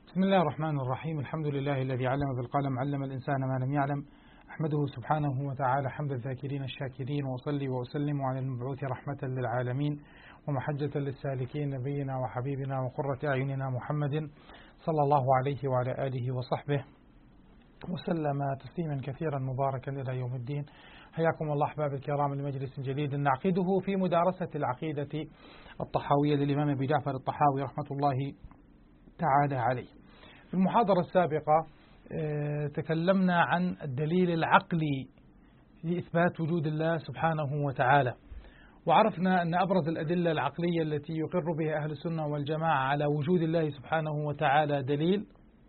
بسم الله الرحمن الرحيم. الحمد لله الذي علم بالقلم علم الإنسان ما لم يعلم. أحمده سبحانه وتعالى حمد الذاكرين الشاكرين، وأصلي وأسلم على المبعوث رحمة للعالمين ومحجة للسالكين، نبينا وحبيبنا وقرة أعيننا محمد صلى الله عليه وعلى آله وصحبه وسلم تسليما كثيرا مباركا إلى يوم الدين. حياكم الله أحباب الكرام لمجلس جديد نعقده في مدارسة العقيدة الطحاوية للإمام أبي جعفر الطحاوي رحمة الله تعالى عليه. في المحاضرة السابقة تكلمنا عن الدليل العقلي لإثبات وجود الله سبحانه وتعالى، وعرفنا أن أبرز الأدلة العقلية التي يقر بها أهل السنة والجماعة على وجود الله سبحانه وتعالى دليل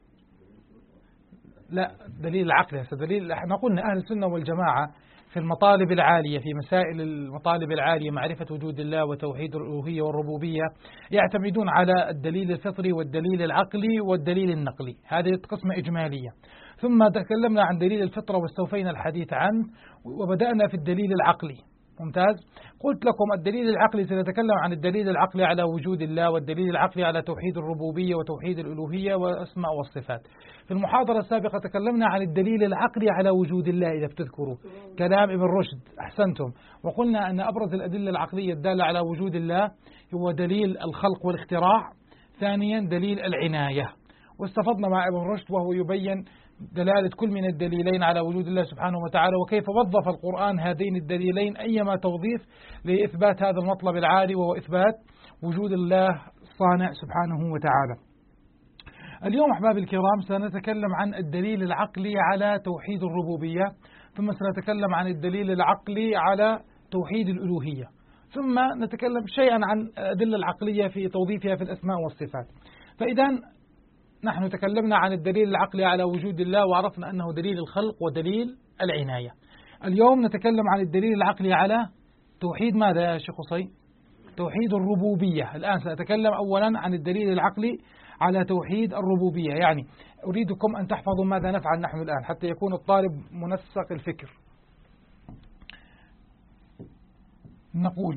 العقل. احنا قلنا أهل السنة والجماعة في المطالب العالية، في مسائل المطالب العالية معرفة وجود الله وتوحيد الألوهية والربوبية، يعتمدون على الدليل الفطري والدليل العقلي والدليل النقلي. هذه قسمة إجمالية. ثم تكلمنا عن دليل الفطرة واستوفينا الحديث عنه، وبدأنا في الدليل العقلي. ممتاز. قلت لكم الدليل العقلي سنتكلم عن الدليل العقلي على وجود الله، والدليل العقلي على توحيد الربوبية وتوحيد الألوهية والأسماء والصفات. في المحاضرة السابقة تكلمنا عن الدليل العقلي على وجود الله، إذا بتذكروا كلام ابن رشد، أحسنتم، وقلنا أن أبرز الأدلة العقلية الدالة على وجود الله هو دليل الخلق والاختراع، ثانيا دليل العناية، واستفضنا مع ابن رشد وهو يبين دلالة كل من الدليلين على وجود الله سبحانه وتعالى، وكيف وظف القرآن هذين الدليلين أيما توظيف لإثبات هذا المطلب العالي، وهو إثبات وجود الله الصانع سبحانه وتعالى. اليوم أحباب الكرام سنتكلم عن الدليل العقلي على توحيد الربوبية، ثم سنتكلم عن الدليل العقلي على توحيد الألوهية، ثم نتكلم شيئا عن الأدلة العقلية في توظيفها في الأسماء والصفات. فإذا نحن تكلمنا عن الدليل العقلي على وجود الله، وعرفنا أنه دليل الخلق ودليل العناية. اليوم نتكلم عن الدليل العقلي على توحيد ماذا يا شيخ قصي؟ توحيد الربوبية. الآن سأتكلم أولا عن الدليل العقلي على توحيد الربوبية. يعني أريدكم أن تحفظوا ماذا نفعل نحن الآن حتى يكون الطالب منسق الفكر. نقول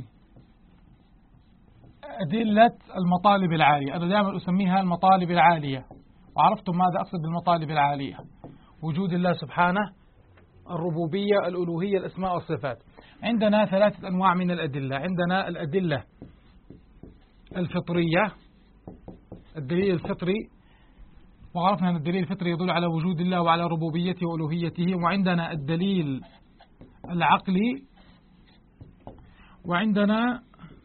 أدلة المطالب العالية، أنا دائما أسميها المطالب العالية، وعرفتم ماذا أقصد بالمطالب العالية: وجود الله سبحانه، الربوبية، الألوهية، الأسماء والصفات. عندنا ثلاثة أنواع من الأدلة. عندنا الأدلة الفطرية، الدليل الفطري، وعرفنا أن الدليل الفطري يدل على وجود الله وعلى ربوبيته وألوهيته. وعندنا الدليل العقلي، وعندنا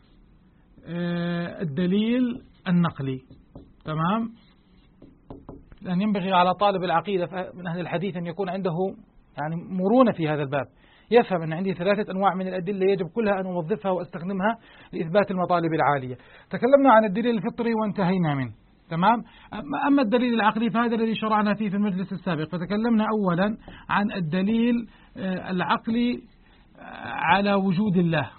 الدليل النقلي. تمام؟ لأن ينبغي على طالب العقيدة من أهل الحديث أن يكون عنده يعني مرونة في هذا الباب، يفهم أن عندي ثلاثة أنواع من الأدلة يجب كلها أن أوظفها وأستخدمها لإثبات المطالب العالية. تكلمنا عن الدليل الفطري وانتهينا منه. تمام؟ أما الدليل العقلي فهذا الذي شرعنا فيه في المجلس السابق. فتكلمنا أولا عن الدليل العقلي على وجود الله،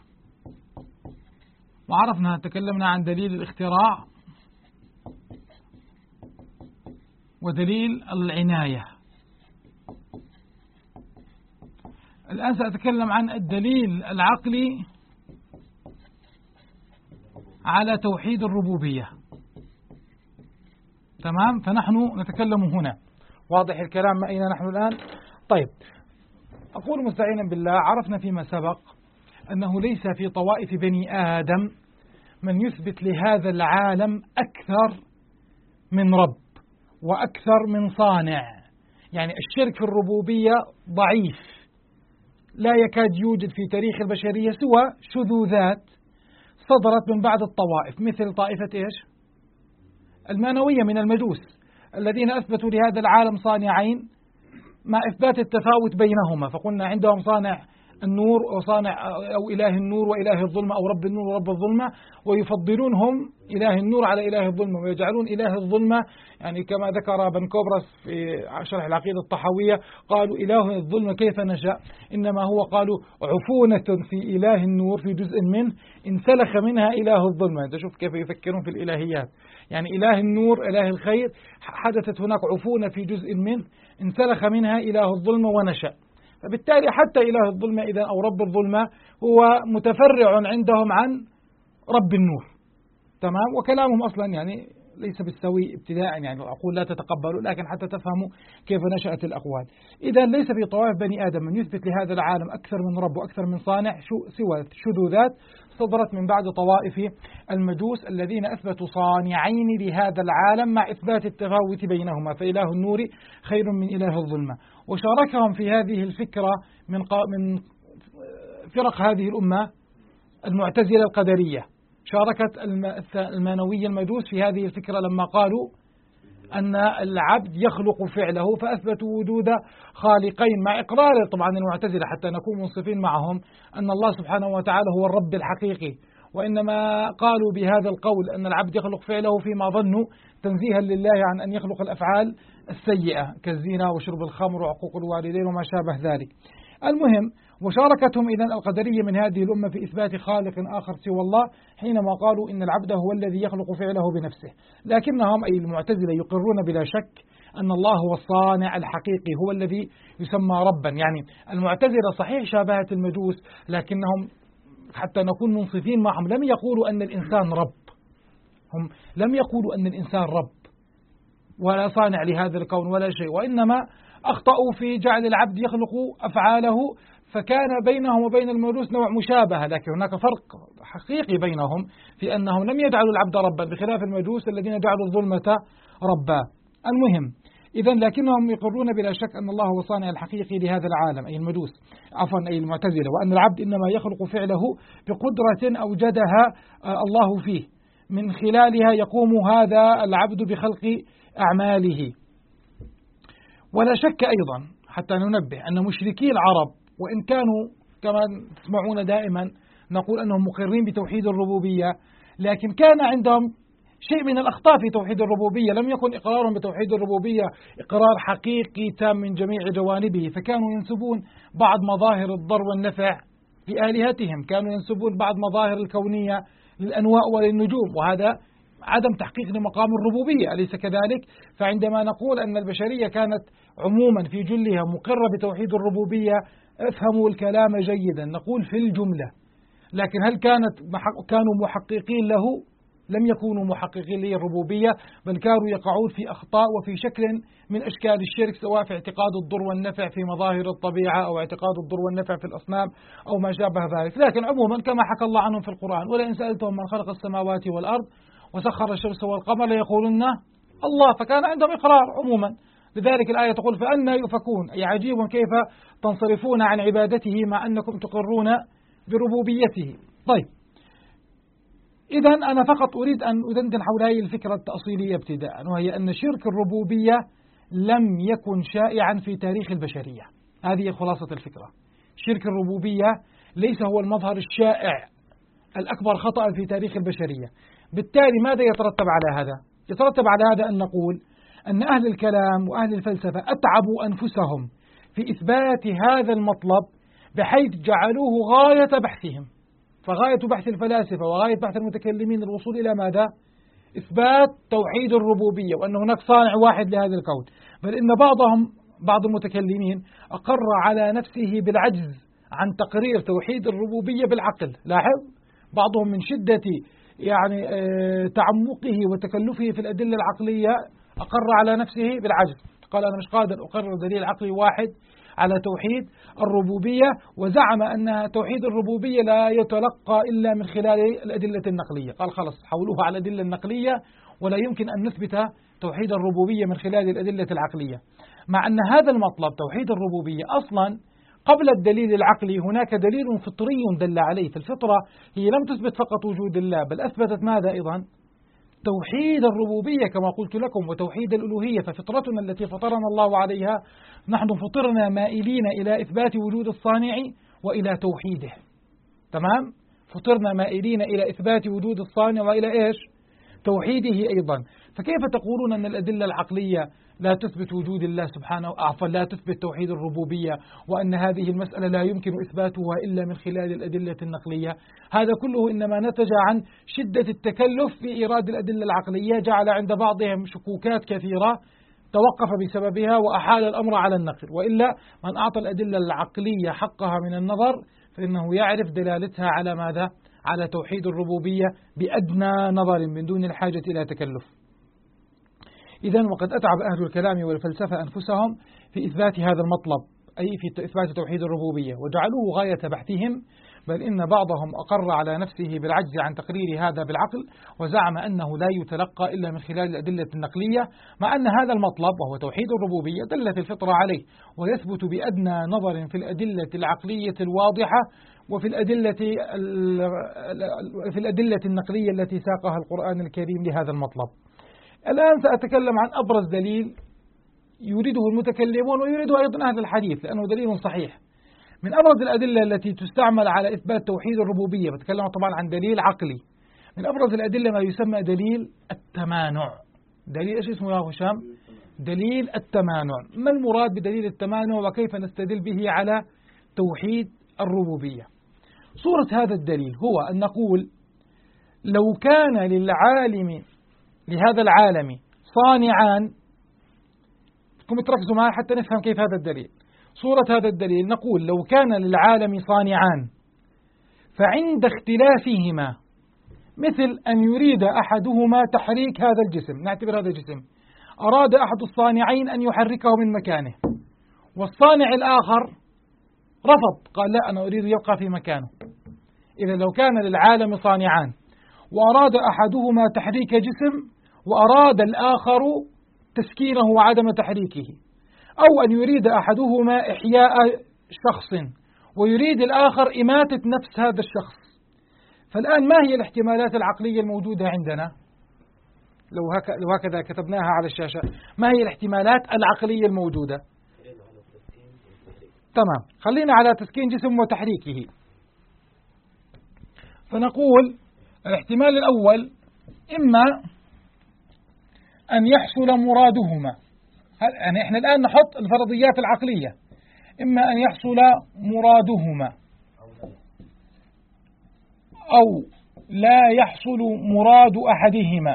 وعرفنا تكلمنا عن دليل الاختراع ودليل العناية. الآن سأتكلم عن الدليل العقلي على توحيد الربوبية. تمام؟ فنحن نتكلم هنا. واضح الكلام أين نحن الآن؟ طيب، أقول مستعينا بالله، عرفنا فيما سبق أنه ليس في طوائف بني آدم من يثبت لهذا العالم أكثر من رب وأكثر من صانع. يعني الشرك في الربوبية ضعيف، لا يكاد يوجد في تاريخ البشرية سوى شذوذات صدرت من بعض الطوائف، مثل طائفة إيش؟ المانوية من المجوس، الذين أثبتوا لهذا العالم صانعين مع إثبات التفاوت بينهما. فقلنا عندهم صانع النور وصانع أو إله النور وإله الظلمة، أو رب النور ورب الظلمة، ويفضلونهم إله النور على إله الظلمة، ويجعلون إله الظلمة يعني كما ذكر بن كوبرس في شرح العقيدة الطحاوية، قالوا إله الظلمة كيف نشأ، إنما هو قالوا عفونة في إله النور في جزء منه انسلخ منها إله الظلمة. أنت شوف كيف يفكرون في الإلهيات. يعني إله النور إله الخير حدثت هناك عفونة في جزء منه انسلخ منها إله الظلمة ونشأ. فبالتالي حتى إله الظلمة إذا أو رب الظلمة هو متفرع عندهم عن رب النور. تمام؟ وكلامهم أصلا يعني ليس بالسوي ابتداء، يعني أقول لا تتقبلوا، لكن حتى تفهموا كيف نشأت الأقوال. إذا ليس في طوائف بني آدم من يثبت لهذا العالم أكثر من رب وأكثر من صانع سوى شذوذات صدرت من بعد طوائف المجوس الذين أثبتوا صانعين لهذا العالم مع إثبات التفاوت بينهما، فإله النور خير من إله الظلمة. وشاركهم في هذه الفكرة من فرق هذه الأمة المعتزلة القدرية، شاركت المانوية المجوس في هذه الفكرة لما قالوا أن العبد يخلق فعله، فأثبتوا وجود خالقين مع إقرار طبعا المعتزلة حتى نكون منصفين معهم أن الله سبحانه وتعالى هو الرب الحقيقي، وإنما قالوا بهذا القول أن العبد يخلق فعله فيما ظنوا تنزيها لله عن أن يخلق الأفعال السيئة كالزنا وشرب الخمر وعقوق الوالدين وما شابه ذلك. المهم، وشاركتهم إذن القدرية من هذه الأمة في إثبات خالق آخر سوى الله حينما قالوا إن العبد هو الذي يخلق فعله بنفسه، لكنهم أي المعتزلة يقرون بلا شك أن الله هو الصانع الحقيقي، هو الذي يسمى ربا. يعني المعتزلة صحيح شابهت المجوس، لكنهم حتى نكون منصفين معهم لم يقولوا أن الإنسان رب، هم لم يقولوا أن الإنسان رب ولا صانع لهذا الكون ولا شيء، وإنما أخطأوا في جعل العبد يخلق أفعاله، فكان بينهم وبين المجوس نوع مشابهة، لكن هناك فرق حقيقي بينهم في أنهم لم يجعلوا العبد ربا بخلاف المجوس الذين جعلوا الظلمة ربا. المهم، إذن لكنهم يقرون بلا شك أن الله هو الصانع الحقيقي لهذا العالم أي المجوس أي المعتزلة، وأن العبد إنما يخلق فعله بقدرة أوجدها الله فيه، من خلالها يقوم هذا العبد بخلق أعماله. ولا شك أيضا حتى ننبه أن مشركي العرب وإن كانوا كما تسمعون دائما نقول أنهم مقرين بتوحيد الربوبية، لكن كان عندهم شيء من الأخطاء في توحيد الربوبية، لم يكن إقرارهم بتوحيد الربوبية إقرار حقيقي تام من جميع جوانبه، فكانوا ينسبون بعض مظاهر الضر والنفع لآلهتهم، كانوا ينسبون بعض مظاهر الكونية للأنواء وللنجوم، وهذا عدم تحقيق لمقام الربوبية، أليس كذلك؟ فعندما نقول أن البشرية كانت عموما في جلها مقرة بتوحيد الربوبية، افهموا الكلام جيدا، نقول في الجملة، لكن هل كانوا محققين له؟ لم يكونوا محققين للربوبية، بل كانوا يقعون في أخطاء وفي شكل من أشكال الشرك، سواء في اعتقاد الضر والنفع في مظاهر الطبيعة أو اعتقاد الضر والنفع في الأصنام أو ما شابه ذلك. لكن عموما كما حكى الله عنهم في القرآن: ولئن سألتهم من خلق السماوات والأرض وسخر الشمس والقمر ليقولن الله، فكان عندهم إقرار عموما. لذلك الآية تقول: فأنى يؤفكون، أي عجيب كيف تنصرفون عن عبادته مع أنكم تقرون بربوبيته. طيب، إذا أنا فقط أريد أن أدندن حول هذه الفكرة التأصيلية ابتداء، وهي أن شرك الربوبية لم يكن شائعا في تاريخ البشرية. هذه خلاصة الفكرة. شرك الربوبية ليس هو المظهر الشائع الأكبر خطأ في تاريخ البشرية. بالتالي ماذا يترتب على هذا؟ يترتب على هذا أن نقول أن أهل الكلام وأهل الفلسفة أتعبوا أنفسهم في إثبات هذا المطلب بحيث جعلوه غاية بحثهم. فغاية بحث الفلاسفة وغاية بحث المتكلمين الوصول إلى ماذا؟ إثبات توحيد الربوبية، وأن هناك صانع واحد لهذا الكون. بل إن بعض المتكلمين أقر على نفسه بالعجز عن تقرير توحيد الربوبية بالعقل. لاحظ، بعضهم من شدة تعمقه وتكلفه في الأدلة العقلية أقر على نفسه بالعجز، قال: أنا مش قادر أقرر دليل عقلي واحد على توحيد الربوبية، وزعم أن توحيد الربوبية لا يتلقى إلا من خلال الأدلة النقلية. قال: خلص، حولوها على الأدلة النقلية، ولا يمكن أن نثبت توحيد الربوبية من خلال الأدلة العقلية، مع أن هذا المطلب توحيد الربوبية أصلا قبل الدليل العقلي هناك دليل فطري دل عليه. فالفطرة هي لم تثبت فقط وجود الله، بل أثبتت ماذا أيضا؟ توحيد الربوبية كما قلت لكم، وتوحيد الألوهية. ففطرتنا التي فطرنا الله عليها نحن فطرنا مائلين إلى إثبات وجود الصانع وإلى توحيده. تمام؟ فطرنا مائلين إلى إثبات وجود الصانع وإلى إيش؟ توحيده أيضا. فكيف تقولون أن الأدلة العقلية لا تثبت وجود الله سبحانه، لا تثبت توحيد الربوبية، وأن هذه المسألة لا يمكن إثباتها إلا من خلال الأدلة النقلية؟ هذا كله إنما نتج عن شدة التكلف في إيراد الأدلة العقلية، جعل عند بعضهم شكوكات كثيرة توقف بسببها وأحال الأمر على النقل. وإلا من أعطى الأدلة العقلية حقها من النظر فإنه يعرف دلالتها على ماذا؟ على توحيد الربوبية بأدنى نظر من دون الحاجة إلى تكلف. إذن وقد أتعب أهل الكلام والفلسفة أنفسهم في إثبات هذا المطلب، أي في إثبات توحيد الربوبية، وجعلوه غاية بحثهم، بل إن بعضهم أقر على نفسه بالعجز عن تقرير هذا بالعقل، وزعم أنه لا يتلقى إلا من خلال الأدلة النقلية، مع أن هذا المطلب وهو توحيد الربوبية دلت الفطرة عليه، ويثبت بأدنى نظر في الأدلة العقلية الواضحة وفي الأدلة النقلية التي ساقها القرآن الكريم لهذا المطلب. الآن سأتكلم عن أبرز دليل يريده المتكلمون ويريده أيضا أهل الحديث، لأنه دليل صحيح. من أبرز الأدلة التي تستعمل على إثبات توحيد الربوبية، بتكلم طبعا عن دليل عقلي، من أبرز الأدلة ما يسمى دليل التمانع. دليل إيش اسمه يا هشام؟ دليل التمانع. ما المراد بدليل التمانع وكيف نستدل به على توحيد الربوبية؟ صورة هذا الدليل هو أن نقول لو كان لهذا العالم صانعان، تركزوا معي حتى نفهم كيف هذا الدليل. صورة هذا الدليل نقول لو كان للعالم صانعان، فعند اختلافهما مثل أن يريد أحدهما تحريك هذا الجسم، نعتبر هذا الجسم، أراد أحد الصانعين أن يحركه من مكانه، والصانع الآخر رفض، قال لا أنا أريد يبقى في مكانه. إذا لو كان للعالم صانعان وأراد أحدهما تحريك جسم وأراد الآخر تسكينه وعدم تحريكه، أو أن يريد أحدهما إحياء شخص ويريد الآخر إماتة نفس هذا الشخص، فالآن ما هي الاحتمالات العقلية الموجودة عندنا؟ لو هكذا كتبناها على الشاشة، ما هي الاحتمالات العقلية الموجودة؟ تمام، خلينا على تسكين جسم وتحريكه. فنقول الاحتمال الأول إما أن يحصل مرادهما، يعني إحنا الآن نحط الفرضيات العقلية، إما أن يحصل مرادهما أو لا يحصل مراد أحدهما،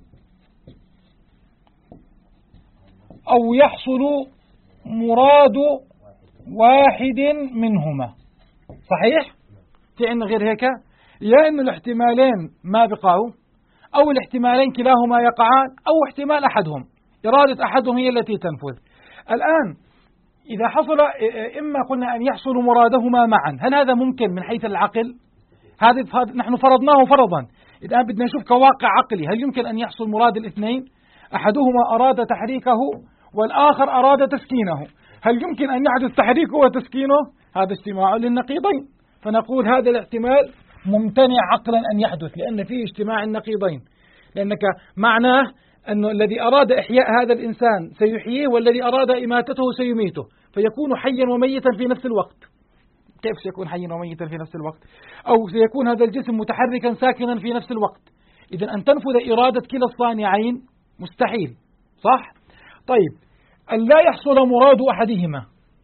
أو يحصل مراد واحد منهما. صحيح؟ في عندنا غير هيك؟ يا إن الاحتمالين ما بقعوا، أو الاحتمالين كلاهما يقعان، أو احتمال أحدهم، إرادة أحدهم هي التي تنفذ. الآن إذا حصل إما قلنا أن يحصل مرادهما معا، هل هذا ممكن من حيث العقل؟ هذا نحن فرضناه فرضا، الآن بدنا نشوف كواقع عقلي، هل يمكن أن يحصل مراد الاثنين؟ أحدهما أراد تحريكه والآخر أراد تسكينه، هل يمكن أن يحدث تحريكه وتسكينه؟ هذا اجتماع للنقيضين، فنقول هذا الاحتمال ممتنع عقلا أن يحدث، لأن فيه اجتماع النقيضين، لأنك معناه أن الذي أراد إحياء هذا الإنسان سيحييه، والذي أراد إماتته سيميته، فيكون حيا وميتا في نفس الوقت. كيف سيكون حيا وميتا في نفس الوقت؟ أو سيكون هذا الجسم متحركا ساكنا في نفس الوقت. إذن أن تنفذ إرادة كلا الصانعين مستحيل، صح؟ طيب، أن لا يحصل مراد أحدهما،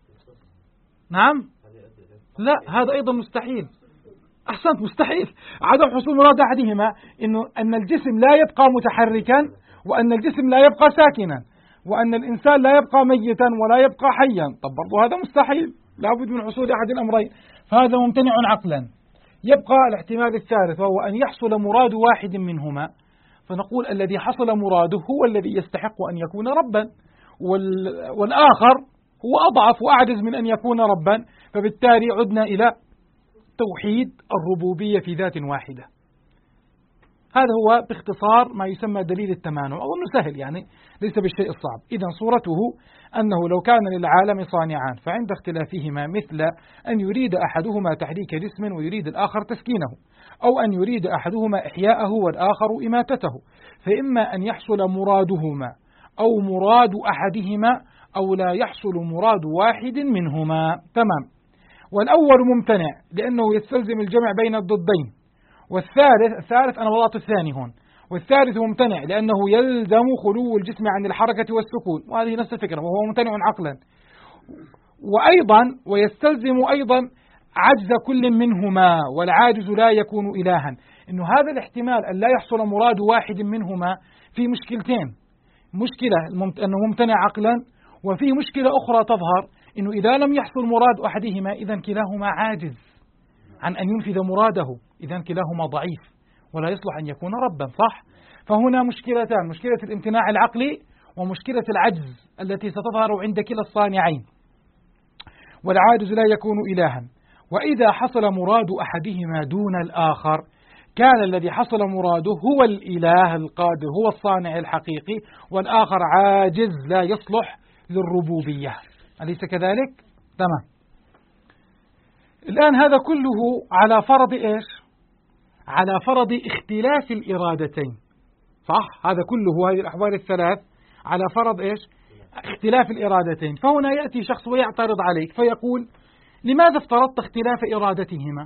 نعم؟ لا، هذا أيضا مستحيل. أحسنت، مستحيل. عدم حصول مراد أحدهما إنه أن الجسم لا يبقى متحركا، وأن الجسم لا يبقى ساكنا، وأن الإنسان لا يبقى ميتا ولا يبقى حيا. طب برضو هذا مستحيل، لا بد من حصول أحد الأمرين، فهذا ممتنع عقلا. يبقى الاحتمال الثالث، وهو أن يحصل مراد واحد منهما، فنقول الذي حصل مراده هو الذي يستحق أن يكون ربا، والآخر هو أضعف وأعجز من أن يكون ربا، فبالتالي عدنا إلى توحيد الربوبية في ذات واحدة. هذا هو باختصار ما يسمى دليل التمانع، أظن سهل يعني، ليس بالشيء الصعب. إذن صورته أنه لو كان للعالم صانعان، فعند اختلافهما مثل أن يريد أحدهما تحريك جسم ويريد الآخر تسكينه، أو أن يريد أحدهما إحياءه والآخر إماتته، فإما أن يحصل مرادهما أو مراد أحدهما، أو لا يحصل مراد واحد منهما. تمام. والأول ممتنع لأنه يستلزم الجمع بين الضدين، والثالث أنا وضعت الثاني هون، والثالث ممتنع لأنه يلزم خلو الجسم عن الحركة والسكون، وهذه نفس الفكرة، وهو ممتنع عقلا. وأيضا ويستلزم أيضا عجز كل منهما، والعاجز لا يكون إلها. إنه هذا الاحتمال أن لا يحصل مراد واحد منهما في مشكلتين، مشكلة أنه ممتنع عقلا، وفيه مشكلة أخرى تظهر إنه إذا لم يحصل مراد أحدهما إذن كلاهما عاجز عن أن ينفذ مراده، إذن كلاهما ضعيف ولا يصلح أن يكون ربا، صح؟ فهنا مشكلتان، مشكلة الامتناع العقلي ومشكلة العجز التي ستظهر عند كلا الصانعين، والعاجز لا يكون إلها. وإذا حصل مراد أحدهما دون الآخر كان الذي حصل مراده هو الإله القادر، هو الصانع الحقيقي، والآخر عاجز لا يصلح للربوبية. أليس كذلك؟ تمام. الآن هذا كله على فرض إيش؟ على فرض اختلاف الإرادتين، صح؟ هذا كله، هذه الأحوال الثلاث على فرض إيش؟ اختلاف الإرادتين. فهنا يأتي شخص ويعترض عليك فيقول: لماذا افترضت اختلاف إرادتهما؟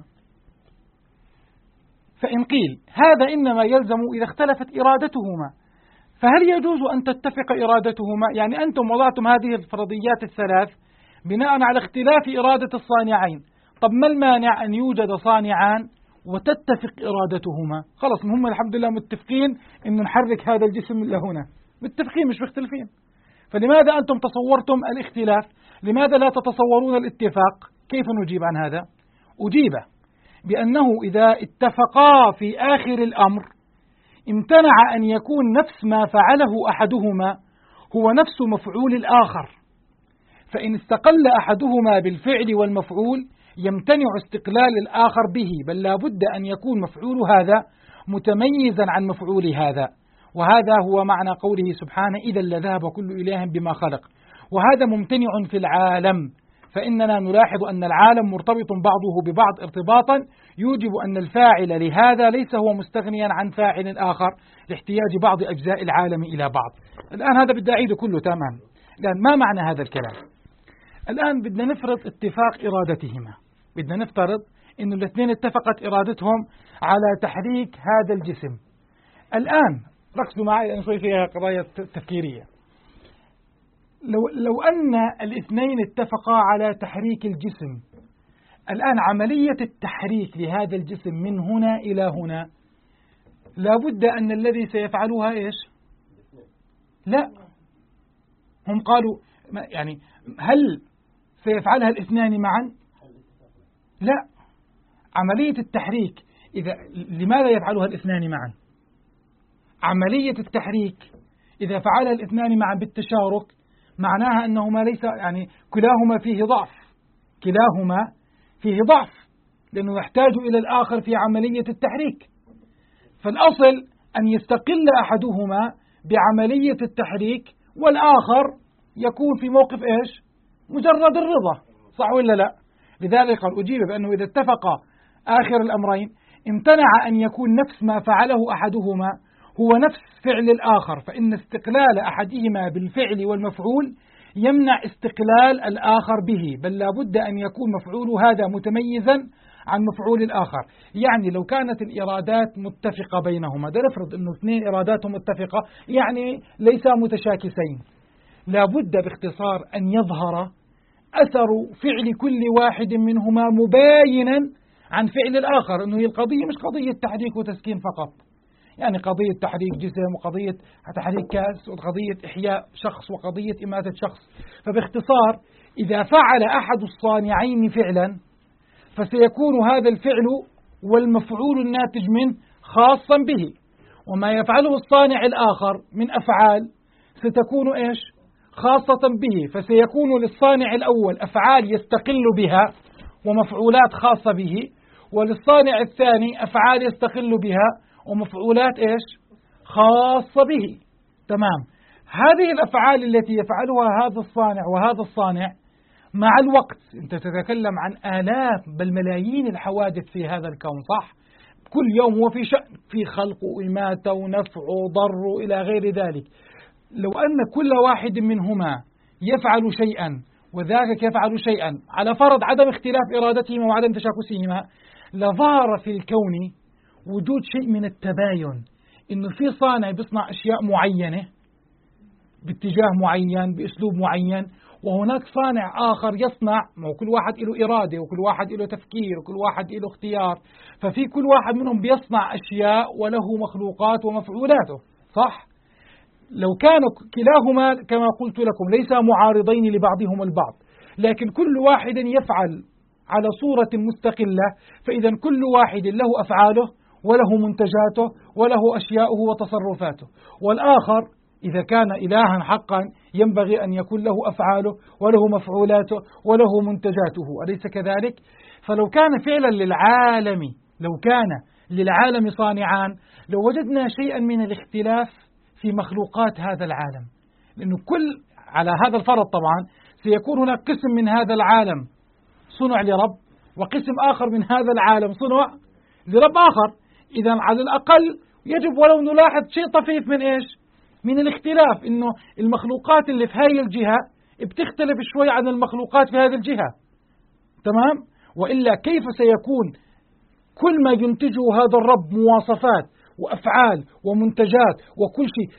فإن قيل: هذا إنما يلزم إذا اختلفت إرادتهما، فهل يجوز أن تتفق إرادتهما؟ يعني أنتم وضعتم هذه الفرضيات الثلاث بناء على اختلاف إرادة الصانعين، طب ما المانع أن يوجد صانعان وتتفق إرادتهما؟ خلص هم الحمد لله متفقين أن نحرك هذا الجسم لهنا، متفقين مش مختلفين، فلماذا أنتم تصورتم الاختلاف؟ لماذا لا تتصورون الاتفاق؟ كيف نجيب عن هذا؟ أجيب بأنه إذا اتفقا في آخر الأمر امتنع أن يكون نفس ما فعله أحدهما هو نفس مفعول الآخر، فإن استقل أحدهما بالفعل والمفعول يمتنع استقلال الآخر به، بل لا بد أن يكون مفعول هذا متميزا عن مفعول هذا، وهذا هو معنى قوله سبحانه: إذا لذهب كل إله بما خلق. وهذا ممتنع في العالم، فإننا نلاحظ أن العالم مرتبط بعضه ببعض ارتباطا يوجب أن الفاعل لهذا ليس هو مستغنيا عن فاعل آخر لاحتياج بعض أجزاء العالم إلى بعض. الآن هذا بدي أعيده كله تمام. الآن ما معنى هذا الكلام؟ الآن بدنا نفرض اتفاق إرادتهما، بدنا نفترض أن الاثنين اتفقت إرادتهم على تحريك هذا الجسم. الآن ركزوا معي لأن شوي فيها قضايا تفكيرية. لو أن الاثنين اتفقا على تحريك الجسم، الآن عملية التحريك لهذا الجسم من هنا إلى هنا لابد أن الذي سيفعلها إيش؟ لا، هم قالوا يعني هل سيفعلها الاثنان معا؟ لا، عملية التحريك لماذا يفعلها الاثنان معا؟ عملية التحريك إذا فعلها الاثنان معا بالتشارك معناها أنهما ليس يعني كلاهما فيه ضعف، كلاهما فيه ضعف لأنه يحتاج إلى الآخر في عملية التحريك. فالأصل أن يستقل أحدهما بعملية التحريك والآخر يكون في موقف إيش؟ مجرد الرضا، صح ولا لا؟ لذلك قال أجيب بأنه إذا اتفق آخر الأمرين امتنع أن يكون نفس ما فعله أحدهما هو نفس فعل الآخر، فإن استقلال أحدهما بالفعل والمفعول يمنع استقلال الآخر به، بل لا بد أن يكون مفعول هذا متميزا عن مفعول الآخر. يعني لو كانت الإرادات متفقة بينهما، ده نفرض أنه اثنين إراداتهم متفقة يعني ليس متشاكسين، لا بد باختصار أن يظهر أثر فعل كل واحد منهما مباينا عن فعل الآخر، أنه هي القضية مش قضية تحريك وتسكين فقط، يعني قضية تحريك جسم وقضية تحريك كاس وقضية إحياء شخص وقضية إماتة شخص. فباختصار إذا فعل أحد الصانعين فعلا فسيكون هذا الفعل والمفعول الناتج منه خاصا به، وما يفعله الصانع الآخر من أفعال ستكون إيش؟ خاصة به، فسيكون للصانع الأول أفعال يستقل بها ومفعولات خاصة به، وللصانع الثاني أفعال يستقل بها ومفعولات إيش؟ خاصة به. تمام. هذه الأفعال التي يفعلها هذا الصانع وهذا الصانع مع الوقت، أنت تتكلم عن آلاف بل ملايين الحوادث في هذا الكون، صح؟ كل يوم هو في شأن، في خلق وإماتة ونفع وضر إلى غير ذلك. لو أن كل واحد منهما يفعل شيئا وذاك يفعل شيئا على فرض عدم اختلاف إرادتهما وعدم تشاكسهما، لظهر في الكون وجود شيء من التباين، إنه في صانع بيصنع أشياء معينة باتجاه معين بأسلوب معين، وهناك صانع آخر يصنع، كل واحد له إرادة وكل واحد له تفكير وكل واحد له اختيار، ففي كل واحد منهم بيصنع أشياء وله مخلوقات ومفعولاته، صح؟ لو كانوا كلاهما كما قلت لكم ليس معارضين لبعضهما البعض، لكن كل واحد يفعل على صورة مستقلة، فإذا كل واحد له أفعاله وله منتجاته وله أشياؤه وتصرفاته، والآخر إذا كان إلها حقا ينبغي أن يكون له أفعاله وله مفعولاته وله منتجاته، أليس كذلك؟ فلو كان فعلا للعالم صانعان لو وجدنا شيئا من الاختلاف في مخلوقات هذا العالم، لأنه على هذا الفرض طبعا سيكون هناك قسم من هذا العالم صنع لرب، وقسم آخر من هذا العالم صنع لرب آخر. إذا على الأقل يجب ولو نلاحظ شيء طفيف من إيش؟ من الاختلاف، إنه المخلوقات اللي في هذه الجهة بتختلف شوي عن المخلوقات في هذه الجهة، تمام؟ وإلا كيف سيكون كل ما ينتجه هذا الرب مواصفات وأفعال ومنتجات وكل شيء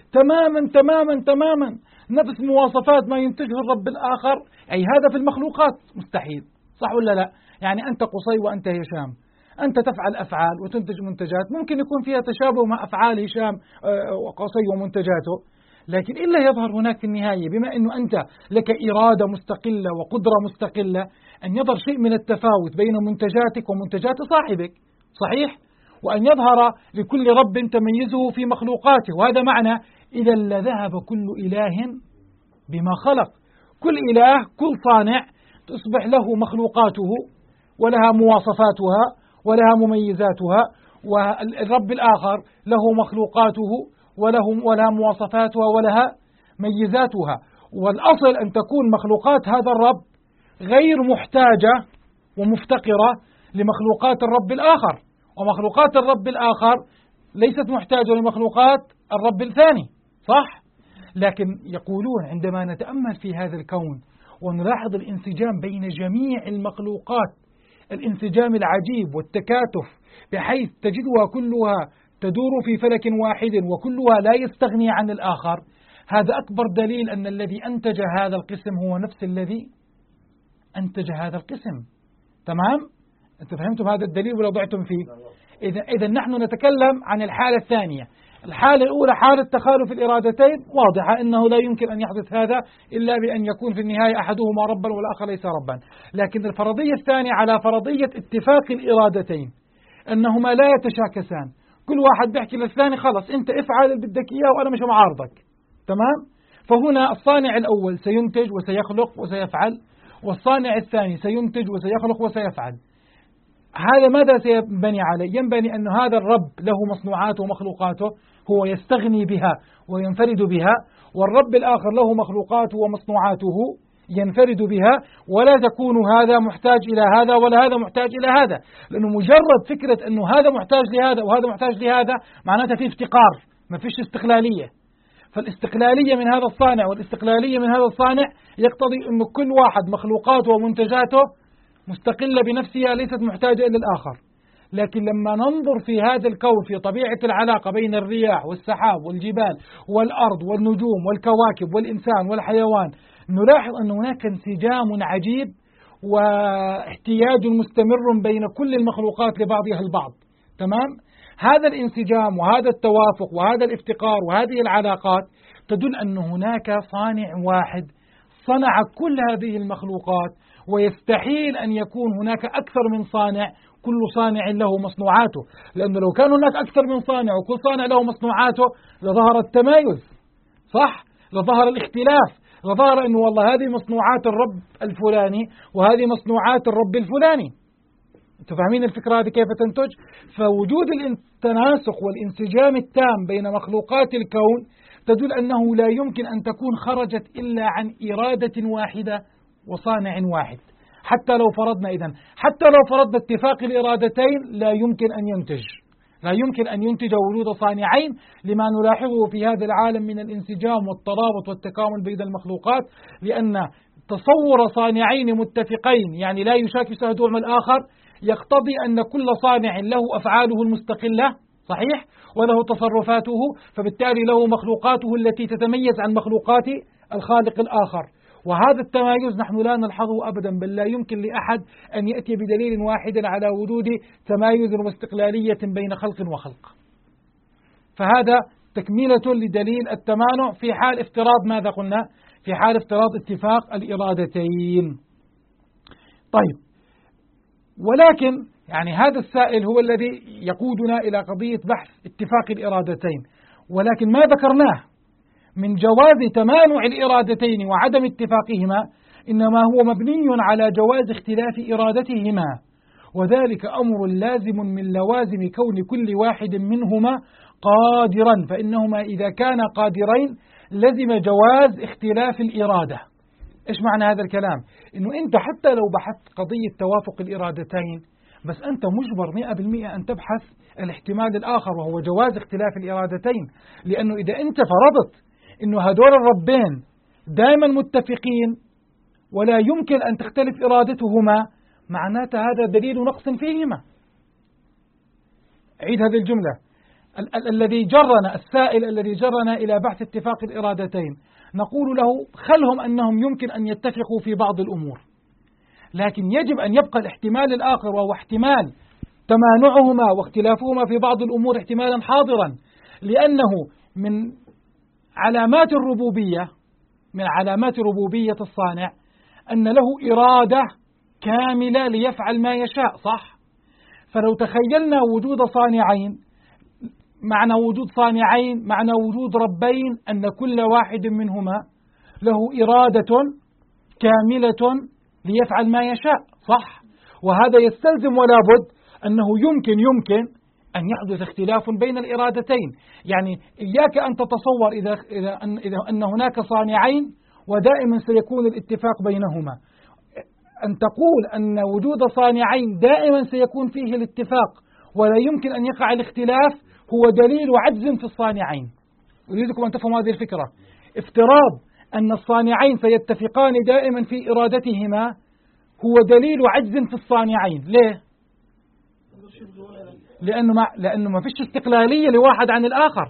تماما نفس مواصفات ما ينتجه الرب الآخر؟ أي هذا في المخلوقات مستحيل، صح ولا لا؟ يعني أنت قصي وأنت هشام، أنت تفعل أفعال وتنتج منتجات، ممكن يكون فيها تشابه مع أفعال هشام وقصي ومنتجاته، لكن إلا يظهر هناك في النهاية بما أنه أنت لك إرادة مستقلة وقدرة مستقلة أن يظهر شيء من التفاوت بين منتجاتك ومنتجات صاحبك، صحيح؟ وأن يظهر لكل رب تميزه في مخلوقاته، وهذا معنى إذا لذهب كل إله بما خلق، كل إله كل صانع تصبح له مخلوقاته ولها مواصفاتها ولها مميزاتها، والرب الآخر له مخلوقاته ولها مواصفاتها ولها ميزاتها. والأصل أن تكون مخلوقات هذا الرب غير محتاجة ومفتقرة لمخلوقات الرب الآخر، ومخلوقات الرب الآخر ليست محتاجة لمخلوقات الرب الثاني، صح؟ لكن يقولون عندما نتأمل في هذا الكون ونلاحظ الانسجام بين جميع المخلوقات، الانسجام العجيب والتكاتف بحيث تجدها كلها تدور في فلك واحد وكلها لا يستغني عن الآخر، هذا أكبر دليل أن الذي أنتج هذا القسم هو نفس الذي أنتج هذا القسم. تمام؟ أنتم فهمتم هذا الدليل ولا ضعتم فيه؟ إذا نحن نتكلم عن الحالة الثانية. الحالة الأولى حالة تخالف الإرادتين، واضحة أنه لا يمكن أن يحدث هذا إلا بأن يكون في النهاية أحدهما ربا والآخر ليس ربا. لكن الفرضية الثانية على فرضية اتفاق الإرادتين، أنهما لا يتشاكسان، كل واحد بيحكي للثاني خلص أنت افعل اللي بدك إياه وأنا مش معارضك، تمام؟ فهنا الصانع الأول سينتج وسيخلق وسيفعل، والصانع الثاني سينتج وسيخلق وسيفعل. هذا ماذا سينبني عليه؟ ينبني أن هذا الرب له مصنوعاته ومخلوقاته هو يستغني بها وينفرد بها، والرب الآخر له مخلوقاته ومصنوعاته ينفرد بها، ولا تكون هذا محتاج إلى هذا ولا هذا محتاج إلى هذا، لأنه مجرد فكرة أنه هذا محتاج لهذا وهذا محتاج لهذا معناتها في افتقار، ما فيش استقلالية. فالاستقلالية من هذا الصانع والاستقلالية من هذا الصانع يقتضي أن كل واحد مخلوقاته ومنتجاته مستقلة بنفسها ليست محتاجة إلى الآخر. لكن لما ننظر في هذا الكون في طبيعة العلاقة بين الرياح والسحاب والجبال والأرض والنجوم والكواكب والإنسان والحيوان، نلاحظ أن هناك انسجام عجيب واحتياج مستمر بين كل المخلوقات لبعضها البعض، تمام؟ هذا الانسجام وهذا التوافق وهذا الافتقار وهذه العلاقات تدل أن هناك صانع واحد صنع كل هذه المخلوقات، ويستحيل أن يكون هناك أكثر من صانع كل صانع له مصنوعاته، لأنه لو كان هناك أكثر من صانع وكل صانع له مصنوعاته لظهر التمايز، صح؟ لظهر الاختلاف، لظهر أنه والله هذه مصنوعات الرب الفلاني وهذه مصنوعات الرب الفلاني. أنتم فاهمين الفكرة هذه كيف تنتج؟ فوجود التناسق والانسجام التام بين مخلوقات الكون تدل أنه لا يمكن أن تكون خرجت إلا عن إرادة واحدة وصانع واحد. حتى لو فرضنا اتفاق الإرادتين لا يمكن أن ينتج وجود صانعين لما نلاحظه في هذا العالم من الانسجام والترابط والتكامل بين المخلوقات، لأن تصور صانعين متفقين يعني لا يشاكس أحدهما الآخر يقتضي أن كل صانع له أفعاله المستقلة، صحيح؟ وله تصرفاته، فبالتالي له مخلوقاته التي تتميز عن مخلوقات الخالق الآخر. وهذا التمايز نحن لا نلحظه أبدا، بل لا يمكن لأحد أن يأتي بدليل واحد على وجود تمايز واستقلالية بين خلق وخلق. فهذا تكملة لدليل التمانع في حال افتراض ماذا قلنا؟ في حال افتراض اتفاق الإرادتين. طيب، ولكن يعني هذا السائل هو الذي يقودنا إلى قضية بحث اتفاق الإرادتين، ولكن ما من جواز تمانع الإرادتين وعدم اتفاقهما إنما هو مبني على جواز اختلاف إرادتهما، وذلك أمر لازم من لوازم كون كل واحد منهما قادرا، فإنهما إذا كانا قادرين لزم جواز اختلاف الإرادة. إيش معنى هذا الكلام؟ إنه أنت حتى لو بحثت قضية توافق الإرادتين بس أنت مجبر 100% أن تبحث الاحتمال الآخر وهو جواز اختلاف الإرادتين، لأنه إذا أنت فرضت إنه هدول الربين دائما متفقين ولا يمكن أن تختلف إرادتهما، معناته هذا دليل نقص فيهما. عيد هذه الجملة. الذي جرنا السائل الذي جرنا إلى بحث اتفاق الإرادتين نقول له خلهم أنهم يمكن أن يتفقوا في بعض الأمور، لكن يجب أن يبقى الاحتمال الآخر وهو احتمال تمانعهما واختلافهما في بعض الأمور احتمالا حاضرا، لأنه من علامات الربوبية، من علامات ربوبية الصانع أن له إرادة كاملة ليفعل ما يشاء، صح؟ فلو تخيلنا وجود صانعين، معنى وجود صانعين معنى وجود ربين أن كل واحد منهما له إرادة كاملة ليفعل ما يشاء، صح؟ وهذا يستلزم ولا بد أنه يمكن أن يحدث اختلاف بين الإرادتين. يعني إياك أن تتصور إذا أن هناك صانعين ودائما سيكون الاتفاق بينهما، أن تقول أن وجود صانعين دائما سيكون فيه الاتفاق ولا يمكن أن يقع الاختلاف هو دليل عجز في الصانعين. أريدكم أن تفهموا هذه الفكرة. افتراض أن الصانعين سيتفقان دائما في إرادتهما هو دليل عجز في الصانعين. ليه؟ لأنه ما فيش استقلالية لواحد عن الآخر.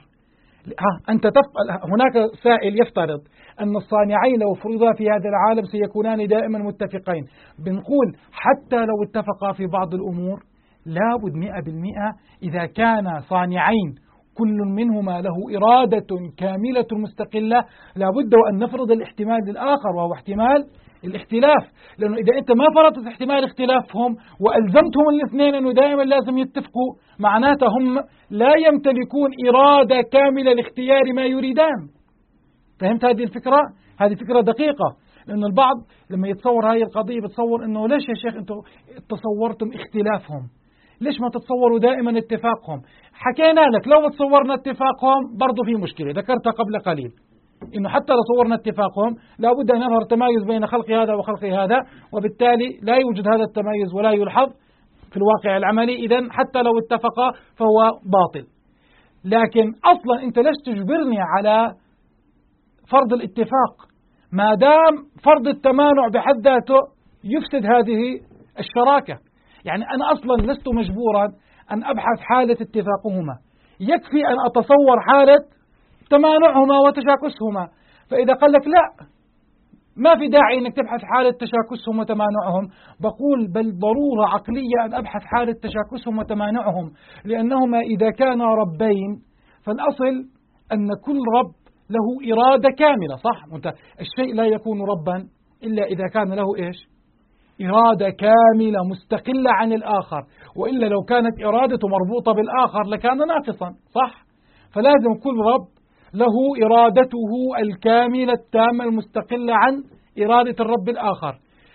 هناك سائل يفترض أن الصانعين لو فرضا في هذا العالم سيكونان دائما متفقين. بنقول حتى لو اتفقا في بعض الأمور لابد 100% إذا كان صانعين كل منهما له إرادة كاملة مستقلة لابد أن نفرض الاحتمال للآخر وهو احتمال الاختلاف، لأنه إذا أنت ما فرضت احتمال اختلافهم وألزمتهم الاثنين أنه دائما لازم يتفقوا معناته هم لا يمتلكون إرادة كاملة لاختيار ما يريدان. فهمت هذه الفكرة؟ هذه فكرة دقيقة، لأن البعض لما يتصور هذه القضية بتصور أنه ليش يا شيخ أنتم تصورتم اختلافهم؟ ليش ما تتصوروا دائما اتفاقهم؟ حكينا لك لو تصورنا اتفاقهم برضو في مشكلة ذكرتها قبل قليل، إنه حتى لو صورنا اتفاقهم لابد أن يظهر تمايز بين خلق هذا وخلق هذا، وبالتالي لا يوجد هذا التمايز ولا يلحظ في الواقع العملي، إذن حتى لو اتفقا فهو باطل. لكن أصلا أنت ليش تجبرني على فرض الاتفاق ما دام فرض التمانع بحد ذاته يفسد هذه الشراكة؟ يعني أنا أصلا لست مجبورا أن أبحث حالة اتفاقهما، يكفي أن أتصور حالة تمانعهما وتشاكسهما. فإذا قال لك لا ما في داعي أنك تبحث حالة تشاكسهم وتمانعهم، بقول بل ضرورة عقلية أن أبحث حالة تشاكسهم وتمانعهم، لأنهما إذا كانا ربين فالأصل أن كل رب له إرادة كاملة، صح؟ الشيء لا يكون ربا إلا إذا كان له إيش؟ إرادة كاملة مستقلة عن الآخر، وإلا لو كانت إرادته مربوطة بالآخر لكان ناقصا، صح؟ فلازم كل رب له إرادته الكاملة التامة المستقلة عن إرادة الرب الآخر.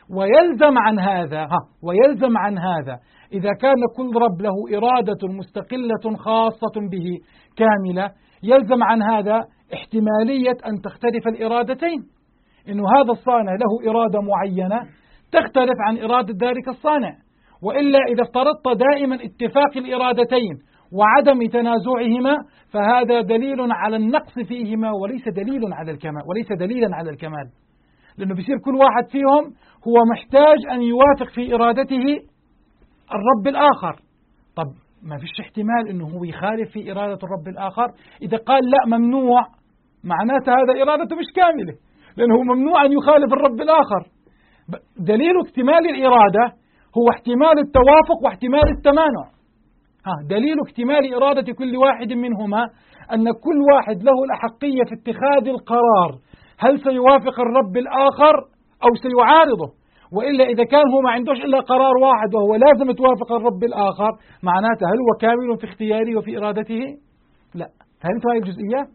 ويلزم عن هذا إذا كان كل رب له إرادة مستقلة خاصة به كاملة، يلزم عن هذا احتمالية أن تختلف الإرادتين، إنه هذا الصانع له إرادة معينة تختلف عن إرادة ذلك الصانع، وإلا إذا افترضت دائما اتفاق الإرادتين وعدم تنازعهما فهذا دليل على النقص فيهما وليس دليلا على الكمال، لأنه بيصير كل واحد فيهم هو محتاج أن يوافق في إرادته الرب الآخر. طب ما فيش احتمال أنه هو يخالف في إرادة الرب الآخر؟ إذا قال لا ممنوع معناته هذا إرادته مش كاملة، لأنه ممنوع أن يخالف الرب الآخر. دليل اكتمال الإرادة هو احتمال التوافق واحتمال التمانع. دليل اكتمال إرادة كل واحد منهما أن كل واحد له الأحقية في اتخاذ القرار هل سيوافق الرب الآخر أو سيعارضه، وإلا إذا كان هو ما عندوش إلا قرار واحد وهو لازم توافق الرب الآخر معناته هل هو كامل في اختياره وفي إرادته؟ لا. فهمتوا هذه الجزئية؟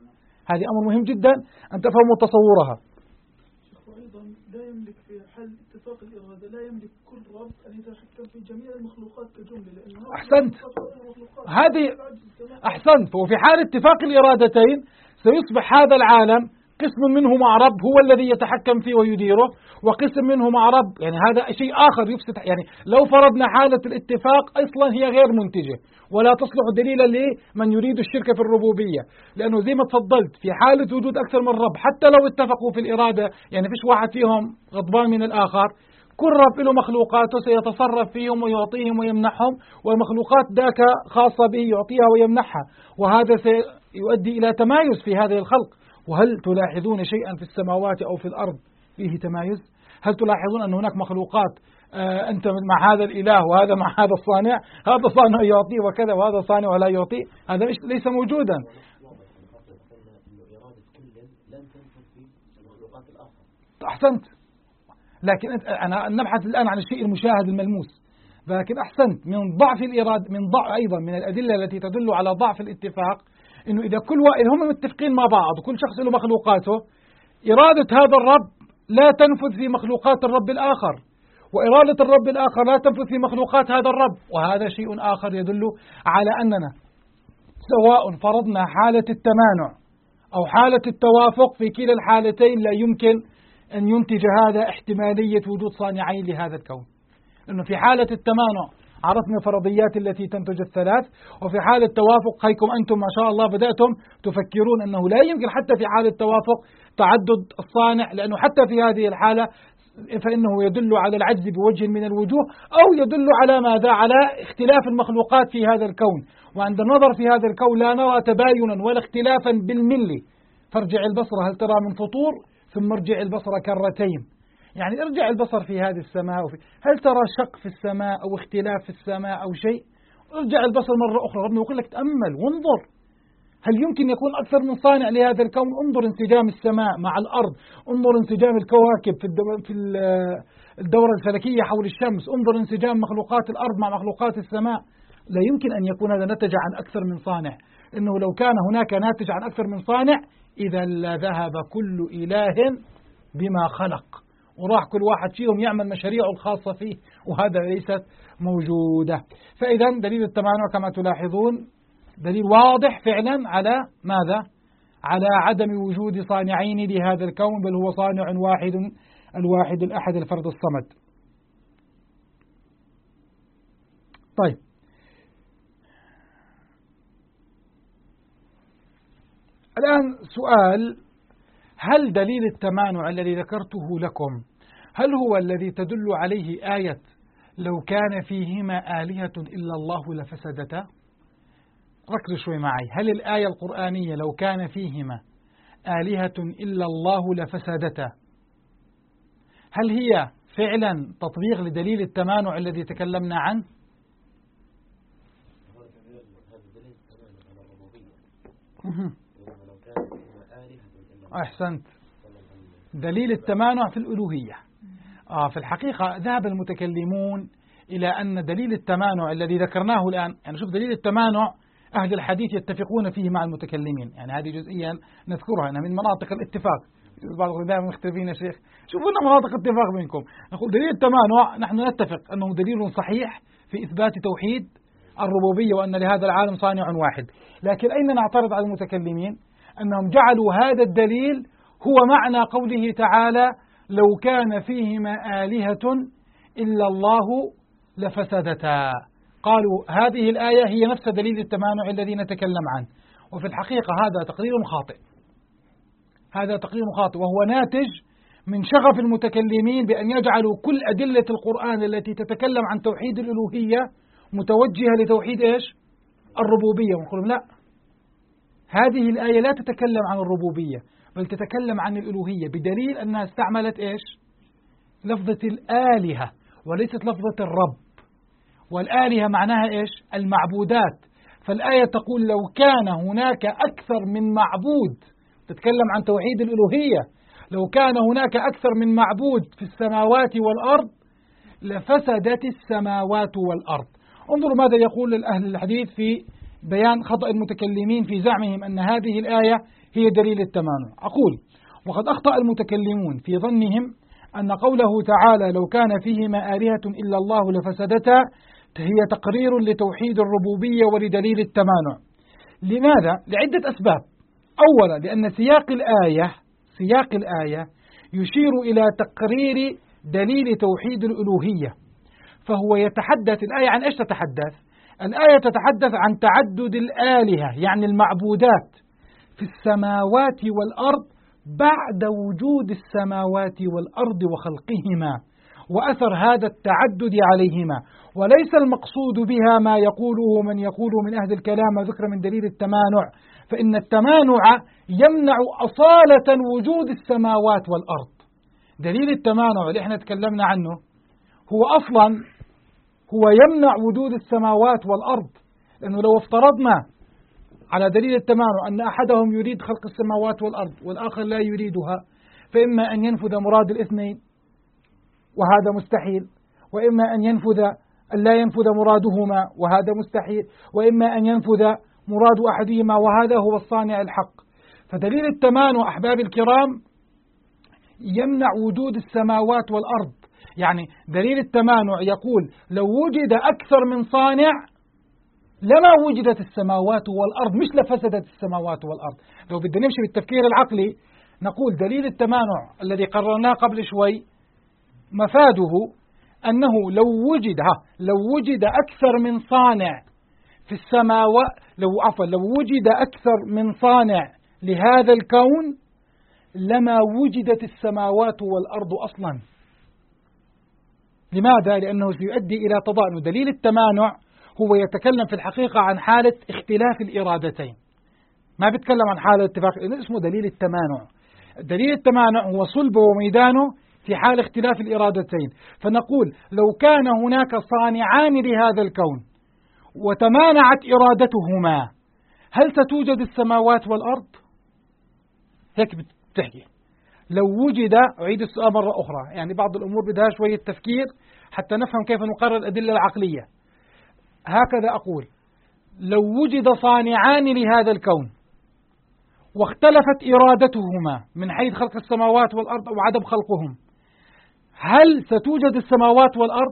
هذه أمر مهم جدا أن تفهموا تصورها. وأيضا لا يملك في حال اتفاق الإرادة لا يملك كل رب أن يتحكم في جميع المخلوقات كجملة، لأنه أحسنت، هذه أحسنت. وفي حال اتفاق الإرادتين سيصبح هذا العالم قسم منه مع رب هو الذي يتحكم فيه ويديره، وقسم منه مع رب، يعني هذا شيء آخر يفسد. يعني لو فرضنا حالة الاتفاق أصلا هي غير منتجة ولا تصلح دليلا لمن يريد الشرك في الربوبية، لأنه زي ما تفضلت في حالة وجود أكثر من رب حتى لو اتفقوا في الإرادة، يعني فيش واحد فيهم غضبان من الآخر، كل رب له مخلوقاته سيتصرف فيهم ويعطيهم ويمنحهم، والمخلوقات ذاك خاصة به يعطيها ويمنحها، وهذا سيؤدي إلى تمايز في هذه الخلق. وهل تلاحظون شيئا في السماوات أو في الأرض فيه تمايز؟ هل تلاحظون أن هناك مخلوقات أنت مع هذا الإله وهذا مع هذا الصانع، هذا صانع يعطي وكذا وهذا صانع ولا يعطي؟ هذا ليس موجودا. أحسنت، لكن أنا نبحث الآن عن الشيء المشاهد الملموس، لكن أحسنت. من ضعف الإرادة، من ضعف أيضا من الأدلة التي تدل على ضعف الاتفاق، إنه إذا كل واحد هم متفقين مع بعض وكل شخص له مخلوقاته، إرادة هذا الرب لا تنفذ في مخلوقات الرب الآخر، وإرادة الرب الآخر لا تنفذ في مخلوقات هذا الرب، وهذا شيء آخر يدل على أننا سواء فرضنا حالة التمانع أو حالة التوافق، في كلا الحالتين لا يمكن أن ينتج هذا احتمالية وجود صانعين لهذا الكون. لأنه في حالة التمانع عرفنا الفرضيات التي تنتج الثلاث، وفي حالة التوافق هيكم أنتم ما شاء الله بدأتم تفكرون أنه لا يمكن حتى في حالة التوافق تعدد الصانع، لأنه حتى في هذه الحالة فإنه يدل على العجز بوجه من الوجوه، أو يدل على ماذا؟ على اختلاف المخلوقات في هذا الكون، وعند النظر في هذا الكون لا نرى تباينا ولا اختلافا بالملي. فارجع البصر هل ترى من فطور، ثم ارجع البصر كرتين، يعني ارجع البصر في هذه السماء هل ترى شق في السماء أو اختلاف في السماء أو شيء؟ ارجع البصر مرة أخرى، ربنا يقول لك تأمل وانظر، هل يمكن يكون أكثر من صانع لهذا الكون؟ انظر انسجام السماء مع الأرض، انظر انسجام الكواكب في الدورة الفلكية حول الشمس، انظر انسجام مخلوقات الأرض مع مخلوقات السماء. لا يمكن أن يكون هذا نتج عن أكثر من صانع، إنه لو كان هناك ناتج عن أكثر من صانع إذا لذهب كل إله بما خلق، وراح كل واحد فيهم يعمل مشاريعه الخاصة فيه، وهذا ليست موجودة. فإذا دليل التمانع كما تلاحظون دليل واضح فعلا على ماذا؟ على عدم وجود صانعين لهذا الكون، بل هو صانع واحد، الواحد الأحد الفرد الصمد. طيب، الآن سؤال: هل دليل التمانع الذي ذكرته لكم هل هو الذي تدل عليه آية لو كان فيهما آلهة إلا الله لفسدتا؟ ركزوا شوي معي. هل الآية القرآنية لو كان فيهما آلهة إلا الله لفسدتا هل هي فعلا تطبيق لدليل التمانع الذي تكلمنا عنه؟ أحسنت، دليل التمانع في الألوهية. في الحقيقة ذهب المتكلمون إلى أن دليل التمانع الذي ذكرناه الآن، يعني شوف دليل التمانع أهل الحديث يتفقون فيه مع المتكلمين، يعني هذه جزئيا نذكرها أنها من مناطق الاتفاق. بعض دائما مختلفين يا شيخ، شوفوا لنا مناطق اتفاق بينكم. نقول دليل التمانع نحن نتفق أنه دليل صحيح في إثبات توحيد الربوبية وأن لهذا العالم صانع واحد، لكن أين نعترض على المتكلمين؟ أنهم جعلوا هذا الدليل هو معنى قوله تعالى لو كان فيهما آلهة إلا الله لفسدتا. قالوا هذه الآية هي نفس دليل التمانع الذي نتكلم عنه، وفي الحقيقة هذا تقرير خاطئ، هذا تقرير خاطئ، وهو ناتج من شغف المتكلمين بأن يجعلوا كل أدلة القرآن التي تتكلم عن توحيد الألوهية متوجهة لتوحيد إيش؟ الربوبية. ونقول لا، هذه الآية لا تتكلم عن الربوبية بل تتكلم عن الألوهية، بدليل أنها استعملت إيش؟ لفظة الآلهة وليست لفظة الرب، والآلهة معناها إيش؟ المعبودات. فالآية تقول لو كان هناك أكثر من معبود، تتكلم عن توحيد الألوهية، لو كان هناك أكثر من معبود في السماوات والأرض لفسدت السماوات والأرض. انظروا ماذا يقول أهل الحديث في بيان خطأ المتكلمين في زعمهم أن هذه الآية هي دليل التمانع. أقول: وقد أخطأ المتكلمون في ظنهم أن قوله تعالى لو كان فيهما آلهة إلا الله لفسدتا هي تقرير لتوحيد الربوبية ولدليل التمانع. لماذا؟ لعدة أسباب. أولا، لأن سياق الآية يشير إلى تقرير دليل توحيد الألوهية، فهو يتحدث الآية عن إيش تتحدث؟ الآية تتحدث عن تعدد الآلهة، يعني المعبودات في السماوات والأرض بعد وجود السماوات والأرض وخلقهما وأثر هذا التعدد عليهما، وليس المقصود بها ما يقوله من يقول من أهل الكلام ذكر من دليل التمانع، فإن التمانع يمنع أصالة وجود السماوات والأرض. دليل التمانع اللي احنا تكلمنا عنه هو يمنع وجود السماوات والأرض، لأنه لو افترضنا على دليل التمانع أن أحدهم يريد خلق السماوات والأرض والآخر لا يريدها، فإما أن ينفذ مراد الاثنين وهذا مستحيل، وإما أن لا ينفذ مرادهما وهذا مستحيل، وإما أن ينفذ مراد أحدهما وهذا هو الصانع الحق. فدليل التمانع أحباب الكرام يمنع وجود السماوات والأرض. يعني دليل التمانع يقول لو وجد أكثر من صانع لما وجدت السماوات والأرض، مش لفسدت السماوات والأرض. لو بدنا نمشي بالتفكير العقلي نقول دليل التمانع الذي قررناه قبل شوي مفاده أنه لو وجد أكثر من صانع في السماوات، لو وجد أكثر من صانع لهذا الكون لما وجدت السماوات والأرض أصلا. لماذا؟ لأنه سيؤدي إلى تضاد. دليل التمانع هو يتكلم في الحقيقة عن حالة اختلاف الإرادتين، ما بيتكلم عن حالة اتفاق، اسمه دليل التمانع. دليل التمانع هو صلبه وميدانه في حال اختلاف الإرادتين. فنقول لو كان هناك صانعان لهذا الكون وتمانعت إرادتهما هل ستوجد السماوات والأرض؟ هيك بتحكي. لو وجد، أعيد السؤال مرة أخرى، يعني بعض الأمور بدها شوية تفكير حتى نفهم كيف نقرر الأدلة العقلية. هكذا أقول: لو وجد صانعان لهذا الكون واختلفت إرادتهما من حيث خلق السماوات والأرض أو عدم خلقهم، هل ستوجد السماوات والأرض؟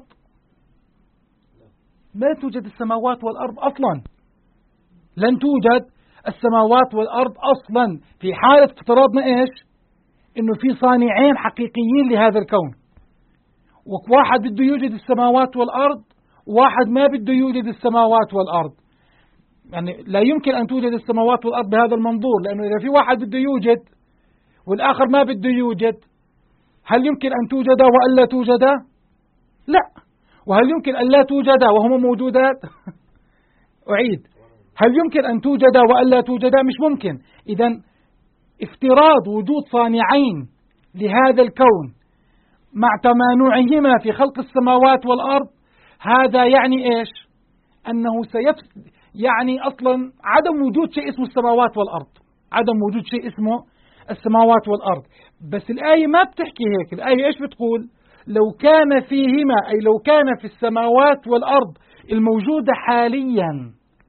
لا توجد السماوات والأرض أصلا، لن توجد السماوات والأرض أصلا في حالة افتراضنا إيش؟ إنه في صانعين حقيقيين لهذا الكون، وواحد بده يوجد السماوات والأرض وواحد ما بده يوجد السماوات والأرض. يعني لا يمكن أن توجد السماوات والأرض بهذا المنظور، لأنه إذا في واحد بده يوجد والآخر ما بده يوجد هل يمكن أن توجدا وألا توجدا؟ لا. وهل يمكن أن لا توجدا وهما موجودات؟ أعيد: هل يمكن أن توجدا وألا توجدا؟ مش ممكن. إذن افتراض وجود صانعين لهذا الكون مع تمانعهما في خلق السماوات والأرض هذا يعني إيش؟ أنه يعني أصلا عدم وجود شيء اسمه السماوات والأرض، عدم وجود شيء اسمه السماوات والأرض. بس الآية ما بتحكي هيك. الآية إيش بتقول؟ لو كان فيهما، أي لو كان في السماوات والأرض الموجودة حاليا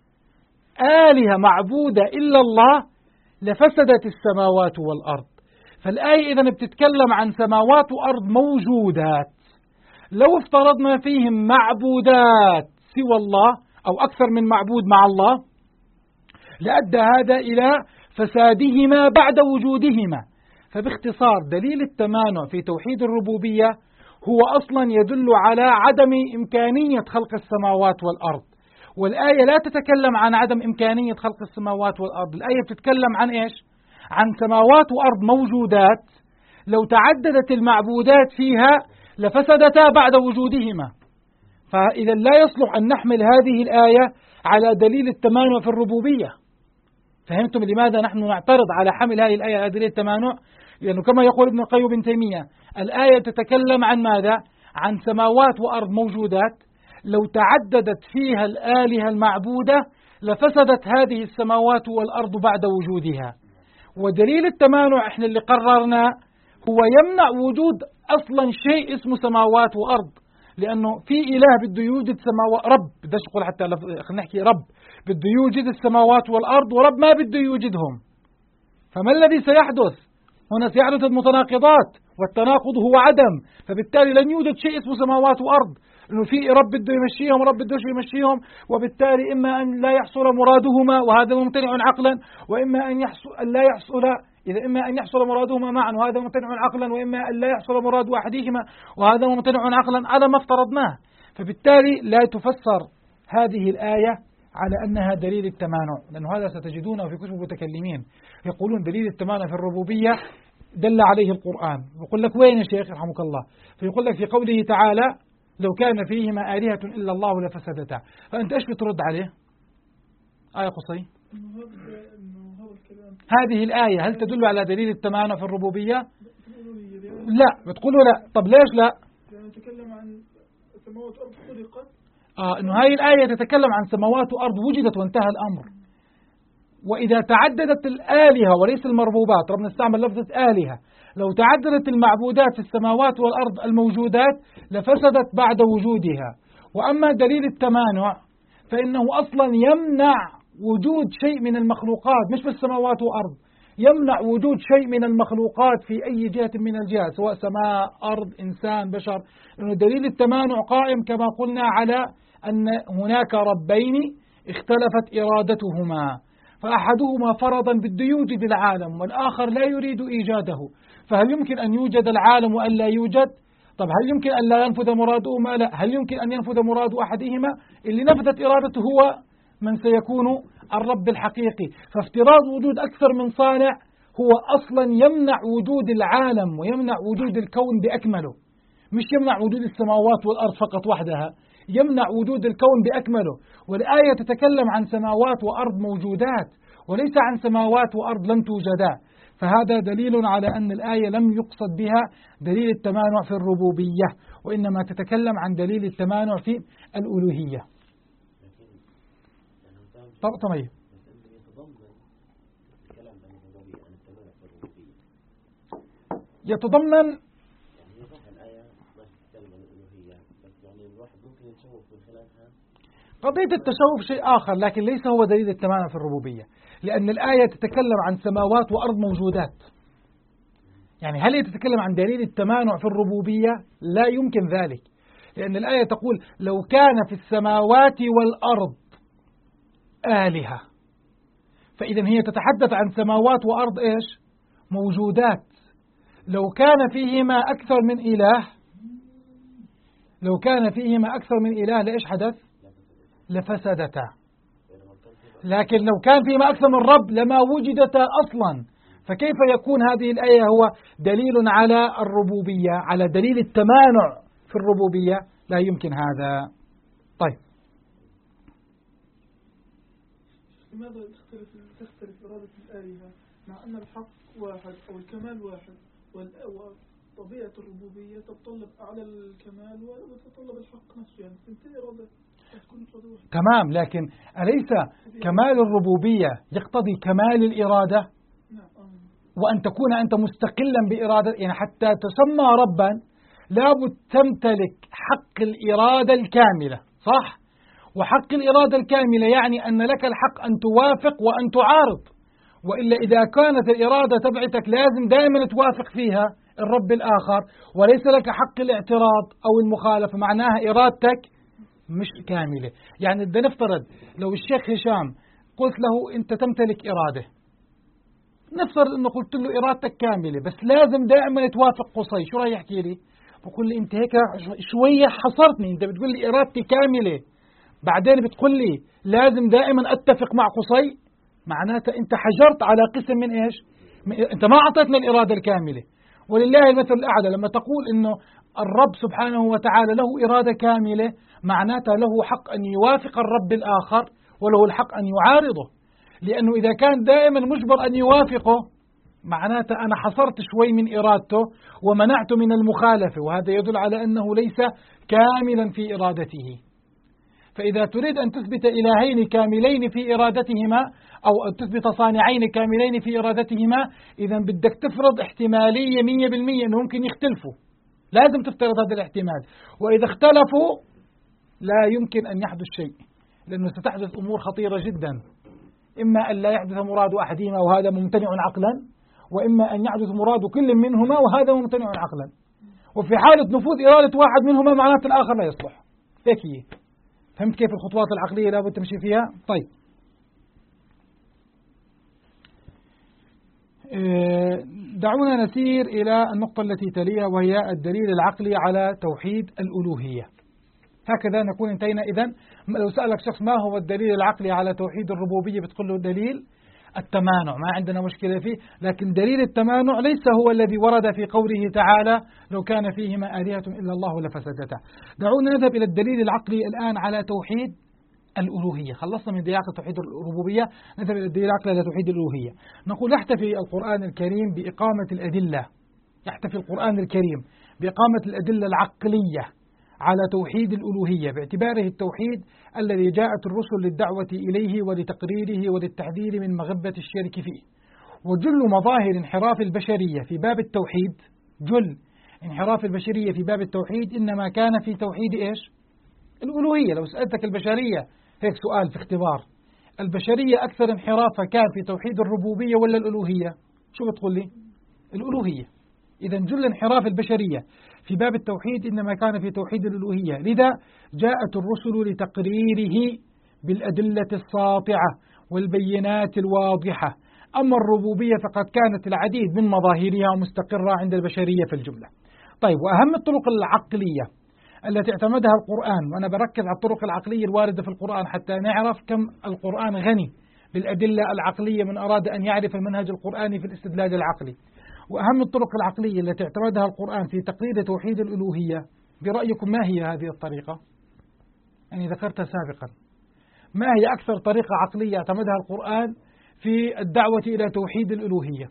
آلهة معبودة إلا الله لفسدت السماوات والأرض. فالآية إذن بتتكلم عن سماوات وأرض موجودات، لو افترضنا فيهم معبودات سوى الله أو أكثر من معبود مع الله لأدى هذا إلى فسادهما بعد وجودهما. فباختصار دليل التمانع في توحيد الربوبية هو أصلا يدل على عدم إمكانية خلق السماوات والأرض، والآية لا تتكلم عن عدم إمكانية خلق السماوات والأرض. الآية بتتكلم عن إيش؟ عن سماوات وأرض موجودات لو تعددت المعبودات فيها لفسدتا بعد وجودهما. فإذا لا يصلح أن نحمل هذه الآية على دليل التمانع في الربوبية. فهمتم لماذا نحن نعترض على حمل هذه الآية على دليل التمانع؟ لأنه كما يقول ابن القيم بن تيمية الآية تتكلم عن ماذا؟ عن سماوات وأرض موجودات لو تعددت فيها الآلهة المعبودة لفسدت هذه السماوات والأرض بعد وجودها. ودليل التمانع احنا اللي قررنا هو يمنع وجود أصلا شيء اسمه سماوات وأرض، لأنه في إله بده يوجد سماوات، رب بدش يقول حتى خلينا نحكي رب بده يوجد السماوات والأرض، ورب ما بده يوجدهم. فما الذي سيحدث؟ هنا سيحدث المتناقضات، والتناقض هو عدم، فبالتالي لن يوجد شيء اسمه سماوات وأرض، لأنه في رب بده يمشيهم ورب بده يمشيهم، وبالتالي إما أن لا يحصل مرادهما وهذا ممتنع عقلا، وإما أن لا يحصل، إذا إما أن يحصل مرادهما معا وهذا ممتنع عقلا، وإما أن لا يحصل مراد أحدهما وهذا ممتنع عقلا على ما افترضناه. فبالتالي لا تفسر هذه الآية على أنها دليل التمانع، لأن هذا ستجدونه في كتب المتكلمين يقولون دليل التمانع في الربوبية دل عليه القرآن. يقول لك وين يا شيخ رحمك الله؟ فيقول لك في قوله تعالى لو كان فيهما آلهة إلا الله لفسدتا. فأنت إيش بترد عليه؟ آية قصي هذه الآية هل تدل على دليل التمانع في الربوبية؟ لا، بتقولوا لا. طب ليش لا؟ نتكلم عن سماوات وأرض خلقت. إنه هاي الآية تتكلم عن سماوات وأرض وجدت وانتهى الأمر. وإذا تعددت الآلهة وليس المربوبات، ربنا استعمل لفظة آلهة، لو تعددت المعبودات في السماوات والأرض الموجودات لفسدت بعد وجودها. وأما دليل التمانع فإنه أصلا يمنع وجود شيء من المخلوقات، مش بس سماوات وأرض، يمنع وجود شيء من المخلوقات في أي جهة من الجهات، سواء سماء أرض إنسان بشر. لأنه دليل التمانع قائم كما قلنا على أن هناك ربين اختلفت إرادتهما، فأحدهما فرضا بده يوجد العالم والآخر لا يريد إيجاده، فهل يمكن أن يوجد العالم وأن لا يوجد؟ طب هل يمكن أن لا ينفذ مرادهما؟ لا. هل يمكن أن ينفذ مراد أحدهما؟ اللي نفذت إرادته هو من سيكون الرب الحقيقي. فافتراض وجود أكثر من صانع هو أصلا يمنع وجود العالم ويمنع وجود الكون بأكمله، مش يمنع وجود السماوات والأرض فقط وحدها، يمنع وجود الكون بأكمله. والآية تتكلم عن سماوات وأرض موجودات وليس عن سماوات وأرض لم توجدا. فهذا دليل على أن الآية لم يقصد بها دليل التمانع في الربوبية، وإنما تتكلم عن دليل التمانع في الألوهية. طيب يتضمن قضية التشوف شيء آخر، لكن ليس هو دليل التمانع في الربوبية، لأن الآية تتكلم عن سماوات وأرض موجودات. يعني هل هي تتكلم عن دليل التمانع في الربوبية؟ لا يمكن ذلك، لأن الآية تقول لو كان في السماوات والأرض آلهة، فإذا هي تتحدث عن سماوات وأرض إيش؟ موجودات. لو كان فيهما أكثر من إله، لو كان فيهما أكثر من إله لإيش حدث؟ لفسدتا. لكن لو كان فيهما أكثر من رب لما وجدتا أصلا. فكيف يكون هذه الآية هو دليل على الربوبية، على دليل التمانع في الربوبية؟ لا يمكن هذا. طيب لماذا تختلف إرادة الآلهة مع أن الحق واحد أو الكمال واحد، وطبيعة الربوبية تتطلب أعلى الكمال وتتطلب الحق نفسه، يعني تنتهي إرادة تكون إرادة واحدة. تمام، لكن أليس كمال الربوبية يقتضي كمال الإرادة؟ وأن تكون أنت مستقلا بإرادة، يعني حتى تسمى ربا لابد تمتلك حق الإرادة الكاملة، صح؟ وحق الإرادة الكاملة يعني أن لك الحق أن توافق وأن تعارض، وإلا إذا كانت الإرادة تبعتك لازم دائما توافق فيها الرب الآخر وليس لك حق الاعتراض أو المخالفة، معناها إرادتك مش كاملة. يعني بدنا نفترض لو الشيخ هشام قلت له أنت تمتلك إرادة، نفترض أنه قلت له إرادتك كاملة بس لازم دائما توافق قصي، شو راح يحكي لي؟ بقول لي أنت هيك شوية حصرتني، أنت بتقول لي إرادتي كاملة بعدين بتقول لي لازم دائما أتفق مع قصي، معناته أنت حجرت على قسم من إيش؟ أنت ما أعطيتنا الإرادة الكاملة. ولله المثل الأعلى، لما تقول إنه الرب سبحانه وتعالى له إرادة كاملة معناته له حق أن يوافق الرب الآخر وله الحق أن يعارضه، لأنه إذا كان دائما مجبر أن يوافقه معناته أنا حصرت شوي من إرادته ومنعته من المخالفة، وهذا يدل على أنه ليس كاملا في إرادته. فإذا تريد أن تثبت إلهين كاملين في إرادتهما أو أن تثبت صانعين كاملين في إرادتهما، إذا بدك تفرض احتمالية 100% أنه ممكن يختلفوا، لازم تفترض هذا الاحتمال. وإذا اختلفوا لا يمكن أن يحدث شيء، لأنه ستحدث أمور خطيرة جدا، إما أن لا يحدث مراد أحدهما وهذا ممتنع عقلا، وإما أن يحدث مراد كل منهما وهذا ممتنع عقلا. وفي حالة نفوذ إرادة واحد منهما معناته الآخر لا يصلح. هيك هي. فهمت كيف الخطوات العقلية لابد تمشي فيها؟ طيب، دعونا نسير إلى النقطة التي تليها، وهي الدليل العقلي على توحيد الألوهية. هكذا نكون انتهينا. إذن لو سألك شخص ما هو الدليل العقلي على توحيد الربوبية بتقول له دليل التمانع، ما عندنا مشكلة فيه، لكن دليل التمانع ليس هو الذي ورد في قوله تعالى لو كان فيهما آلهة إلا الله لفسدتا. دعونا نذهب إلى الدليل العقلي الآن على توحيد الألوهية. خلصنا من دليل توحيد الربوبية، نذهب إلى الدليل العقلي على توحيد الألوهية. نقول يحتفي القرآن الكريم بإقامة الأدلة، يحتفي القرآن الكريم بإقامة الأدلة العقلية على توحيد الألوهية، باعتباره التوحيد الذي جاءت الرسل للدعوة إليه ولتقريره وللتحذير من مغبة الشرك فيه. وجل مظاهر انحراف البشرية في باب التوحيد، جل انحراف البشرية في باب التوحيد إنما كان في توحيد إيش؟ الألوهية. لو سألتك البشرية هيك سؤال في اختبار، البشرية أكثر انحرافها كان في توحيد الربوبية ولا الألوهية؟ شو بتقول لي؟ الألوهية. إذا جل انحراف البشرية في باب التوحيد إنما كان في توحيد الألوهية، لذا جاءت الرسل لتقريره بالأدلة الساطعة والبينات الواضحة. أما الربوبية فقد كانت العديد من مظاهرها مستقرة عند البشرية في الجملة. طيب، وأهم الطرق العقلية التي اعتمدها القرآن، وأنا بركز على الطرق العقلية الواردة في القرآن حتى نعرف كم القرآن غني بالأدلة العقلية من أراد أن يعرف المنهج القرآني في الاستدلال العقلي. وأهم الطرق العقلية التي اعتمدها القرآن في تقرير توحيد الألوهية، برأيكم ما هي هذه الطريقة؟ يعني ذكرتها سابقا. ما هي أكثر طريقة عقلية اعتمدها القرآن في الدعوة إلى توحيد الألوهية؟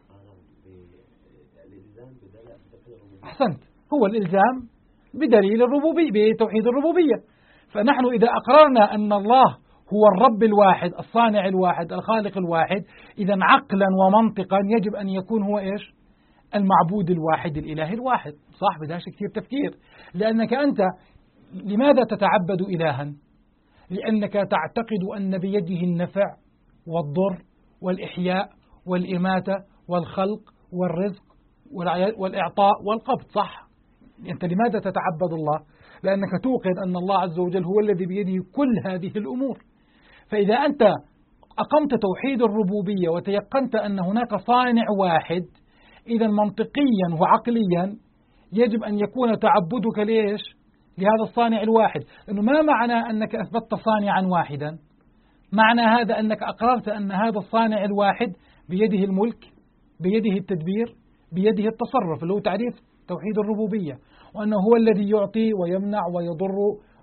أحسنت، هو الإلزام بدليل الربوبية، بتوحيد الربوبية. فنحن إذا أقررنا أن الله هو الرب الواحد الصانع الواحد الخالق الواحد، إذا عقلا ومنطقا يجب أن يكون هو إيش؟ المعبود الواحد الإله الواحد. صح؟ بدهاش كثير تفكير. لأنك أنت لماذا تتعبد إلها؟ لأنك تعتقد أن بيده النفع والضر والإحياء والإماتة والخلق والرزق والإعطاء والقبض. صح؟ أنت لماذا تتعبد الله؟ لأنك توقن أن الله عز وجل هو الذي بيده كل هذه الأمور. فإذا أنت أقمت توحيد الربوبية وتيقنت أن هناك صانع واحد، إذا منطقيا وعقليا يجب أن يكون تعبدك ليش؟ لهذا الصانع الواحد. لأنه ما معنى أنك أثبتت صانعا واحدا؟ معنى هذا أنك أقررت أن هذا الصانع الواحد بيده الملك، بيده التدبير، بيده التصرف، اللي هو تعريف توحيد الربوبية، وأنه هو الذي يعطي ويمنع ويضر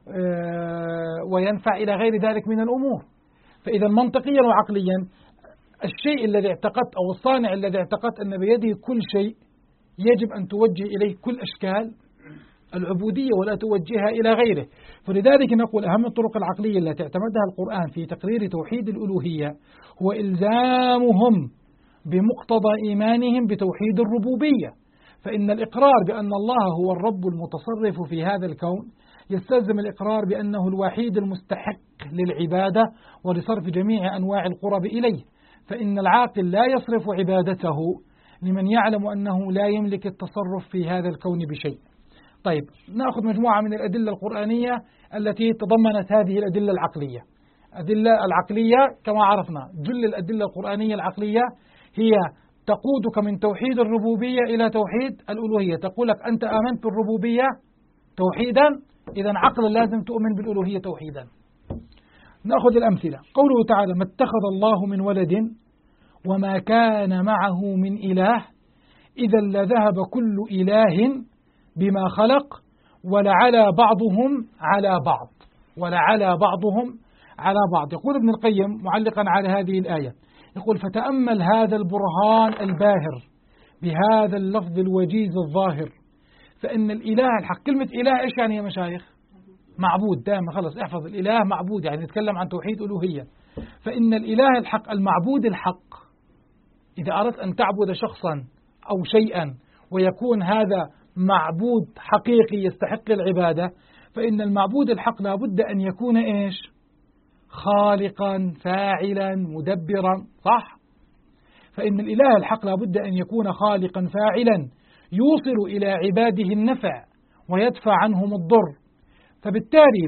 وينفع إلى غير ذلك من الأمور. فإذا منطقيا وعقليا الشيء الذي اعتقدت أو الصانع الذي اعتقدت أن بيده كل شيء يجب أن توجه إليه كل أشكال العبودية ولا توجهها إلى غيره. فلذلك نقول أهم الطرق العقلية التي اعتمدها القرآن في تقرير توحيد الألوهية هو إلزامهم بمقتضى إيمانهم بتوحيد الربوبية. فإن الإقرار بأن الله هو الرب المتصرف في هذا الكون يستلزم الإقرار بأنه الوحيد المستحق للعبادة ولصرف جميع أنواع القرب إليه. فإن العاقل لا يصرف عبادته لمن يعلم أنه لا يملك التصرف في هذا الكون بشيء. طيب، نأخذ مجموعة من الأدلة القرآنية التي تضمنت هذه الأدلة العقلية. الأدلة العقلية كما عرفنا، جل الأدلة القرآنية العقلية هي تقودك من توحيد الربوبية إلى توحيد الألوهية. تقول لك أنت آمنت بالربوبية توحيدا، إذا عقلا لازم تؤمن بالألوهية توحيدا. نأخذ الأمثلة. قوله تعالى: ما اتخذ الله من ولد وما كان معه من إله إذا لذهب كل إله بما خلق ولعلى بعضهم على بعض، ولعلى بعضهم على بعض. يقول ابن القيم معلقا على هذه الآية، يقول: فتأمل هذا البرهان الباهر بهذا اللفظ الوجيز الظاهر، فإن الإله الحق. كلمة إله إيش يعني يا مشايخ؟ معبود. دائما خلص احفظ الإله معبود، يعني نتكلم عن توحيد ألوهية. فإن الإله الحق المعبود الحق، إذا أردت أن تعبد شخصا أو شيئا ويكون هذا معبود حقيقي يستحق العبادة، فإن المعبود الحق لا بد أن يكون إيش؟ خالقا فاعلا مدبرا، صح؟ فإن الإله الحق لا بد أن يكون خالقا فاعلا يوصل إلى عباده النفع ويدفع عنهم الضر. فبالتالي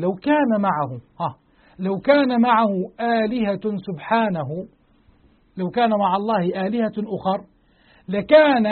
لو كان معه آلهة سبحانه، لو كان مع الله آلهة أخر، لكان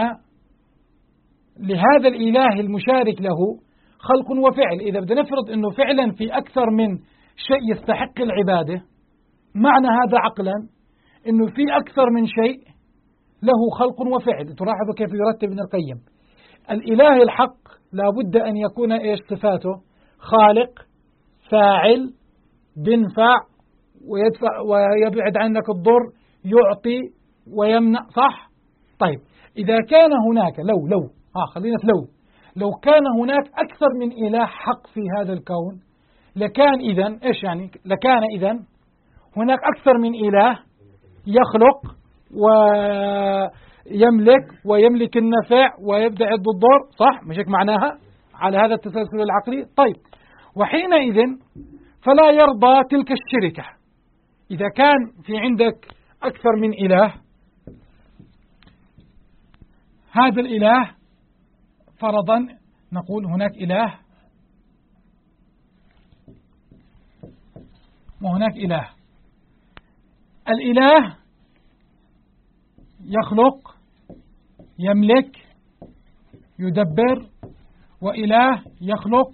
لهذا الإله المشارك له خلق وفعل. إذا بدنا نفرض أنه فعلا في أكثر من شيء يستحق العبادة، معنى هذا عقلا أنه في أكثر من شيء له خلق وفعل. تلاحظوا كيف يرتب ابن القيم. الإله الحق لا بد أن يكون إيش صفاته؟ خالق فاعل بينفع ويدفع ويبعد عنك الضر، يعطي ويمنع، صح؟ طيب إذا كان هناك خلينا في لو كان هناك أكثر من إله حق في هذا الكون، لكان إذن إيش يعني؟ لكان إذن هناك أكثر من إله يخلق ويملك النفع ويبتعد الضر، صح؟ مش هيك معناها على هذا التسلسل العقلي؟ طيب، وحينئذ فلا يرضى تلك الشركة. إذا كان في عندك أكثر من إله، هذا الإله فرضا نقول هناك إله وهناك إله. الإله يخلق يملك يدبر، وإله يخلق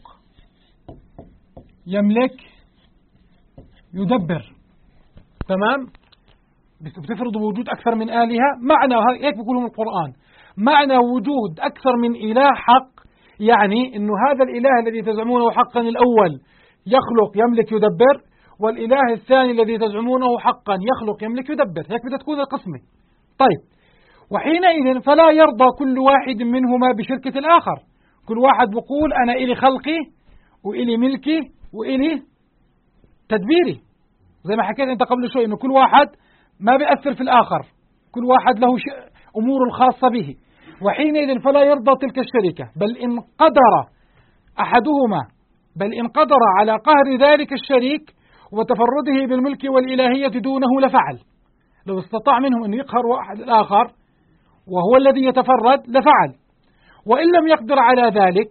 يملك يدبر، تمام؟ بتفرض وجود أكثر من آلهة. معنى هيك بيقولوا من القرآن، معنى وجود أكثر من إله حق يعني أنه هذا الإله الذي تزعمونه حقا الأول يخلق يملك يدبر، والإله الثاني الذي تزعمونه حقا يخلق يملك يدبر. هيك بدها تكون القسمة. طيب، وحينئذ فلا يرضى كل واحد منهما بشركة الآخر. كل واحد بقول أنا إلي خلقي وإلي ملكي وإلي تدبيري، زي ما حكيت أنت قبل شوي، إنه كل واحد ما بيأثر في الآخر، كل واحد له أمور الخاصة به. وحينئذ فلا يرضى تلك الشركة، بل إن قدر على قهر ذلك الشريك وتفرده بالملك والإلهية دونه لفعل. لو استطاع منهم أن يقهر واحد الآخر وهو الذي يتفرد لفعل، وإن لم يقدر على ذلك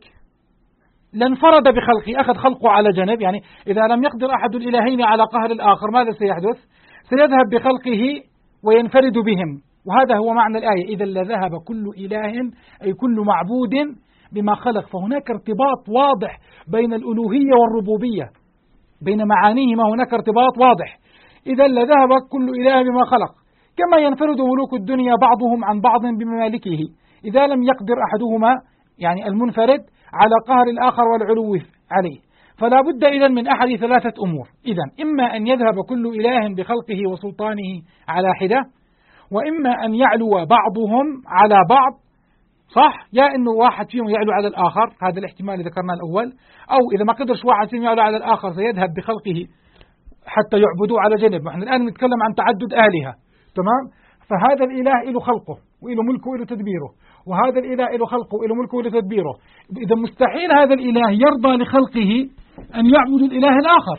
لانفرد بخلقه، أخذ خلقه على جنب. يعني إذا لم يقدر أحد الإلهين على قهر الآخر ماذا سيحدث؟ سيذهب بخلقه وينفرد بهم. وهذا هو معنى الآية، إذا لذهب كل إله أي كل معبود بما خلق. فهناك ارتباط واضح بين الألوهية والربوبية، بين معانيهما هناك ارتباط واضح. إذا لذهب كل إله بما خلق، كما ينفرد ملوك الدنيا بعضهم عن بعض بممالكه إذا لم يقدر أحدهما يعني المنفرد على قهر الآخر والعلو عليه. فلا بد إذن من أحد ثلاثة أمور. إذن إما أن يذهب كل إله بخلقه وسلطانه على حدة، وإما أن يعلو بعضهم على بعض، صح؟ يا إنه واحد فيهم يعلو على الآخر، هذا الاحتمال اللي ذكرناه الأول، أو إذا ما قدرش واحد فيهم يعلو على الآخر سيذهب بخلقه حتى يعبدوه على جنب. نحن الآن نتكلم عن تعدد آلهة، تمام؟ فهذا الإله له خلقه وله ملكه وله تدبيره، وهذا الإله له خلقه وله ملكه وله تدبيره. إذا مستحيل هذا الإله يرضى لخلقه أن يعبد الإله الآخر.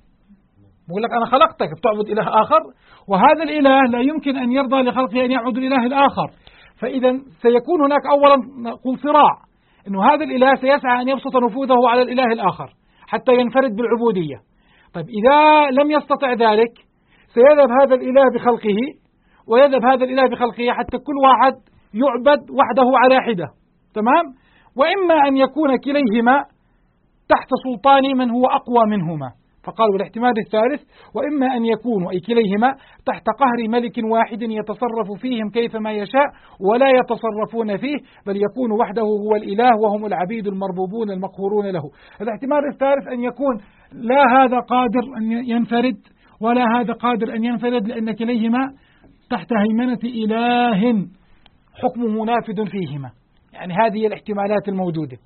بقول لك أنا خلقتك بتعبد إله آخر، وهذا الإله لا يمكن أن يرضى لخلقه أن يعبد الإله الآخر. فإذا سيكون هناك أولا نقول صراع، إنه هذا الإله سيسعى أن يبسط نفوذه على الإله الآخر حتى ينفرد بالعبودية. طيب إذا لم يستطع ذلك سيذهب هذا الإله بخلقه ويذهب هذا الإله بخلقه حتى كل واحد يعبد وحده على حدة، تمام؟ وإما أن يكون كليهما تحت سلطان من هو أقوى منهما. فقالوا الاحتمال الثالث، وإما أن يكونوا أي كليهما تحت قهر ملك واحد يتصرف فيهم كيفما يشاء ولا يتصرفون فيه، بل يكون وحده هو الإله وهم العبيد المربوبون المقهورون له. الاحتمال الثالث أن يكون لا هذا قادر أن ينفرد ولا هذا قادر أن ينفرد، لأن كليهما تحت هيمنة إله حكمه نافذ فيهما. يعني هذه الاحتمالات الموجودة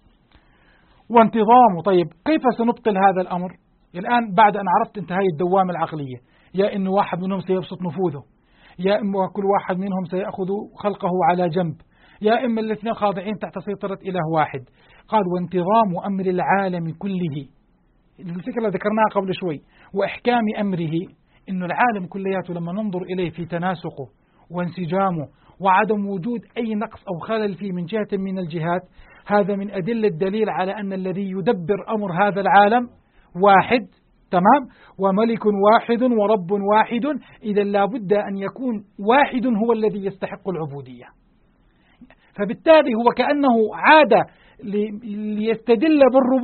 وانتظامه. طيب كيف سنبطل هذا الأمر؟ الآن بعد أن عرفت انت هاي الدوامة العقلية، يا إنه واحد منهم سيبسط نفوذه، يا إما كل واحد منهم سيأخذ خلقه على جنب، يا إما الاثنين خاضعين تحت سيطرة إله واحد. قال وانتظام أمر العالم كله، الفكرة اللي ذكرناها قبل شوي، وإحكام أمره، إنه العالم كلياته لما ننظر إليه في تناسقه وانسجامه وعدم وجود أي نقص أو خلل فيه من جهة من الجهات، هذا من أدلة الدليل على أن الذي يدبر أمر هذا العالم واحد، تمام، وملك واحد ورب واحد. إذا لابد أن يكون واحد هو الذي يستحق العبودية. فبالتالي هو كأنه عاد ليستدل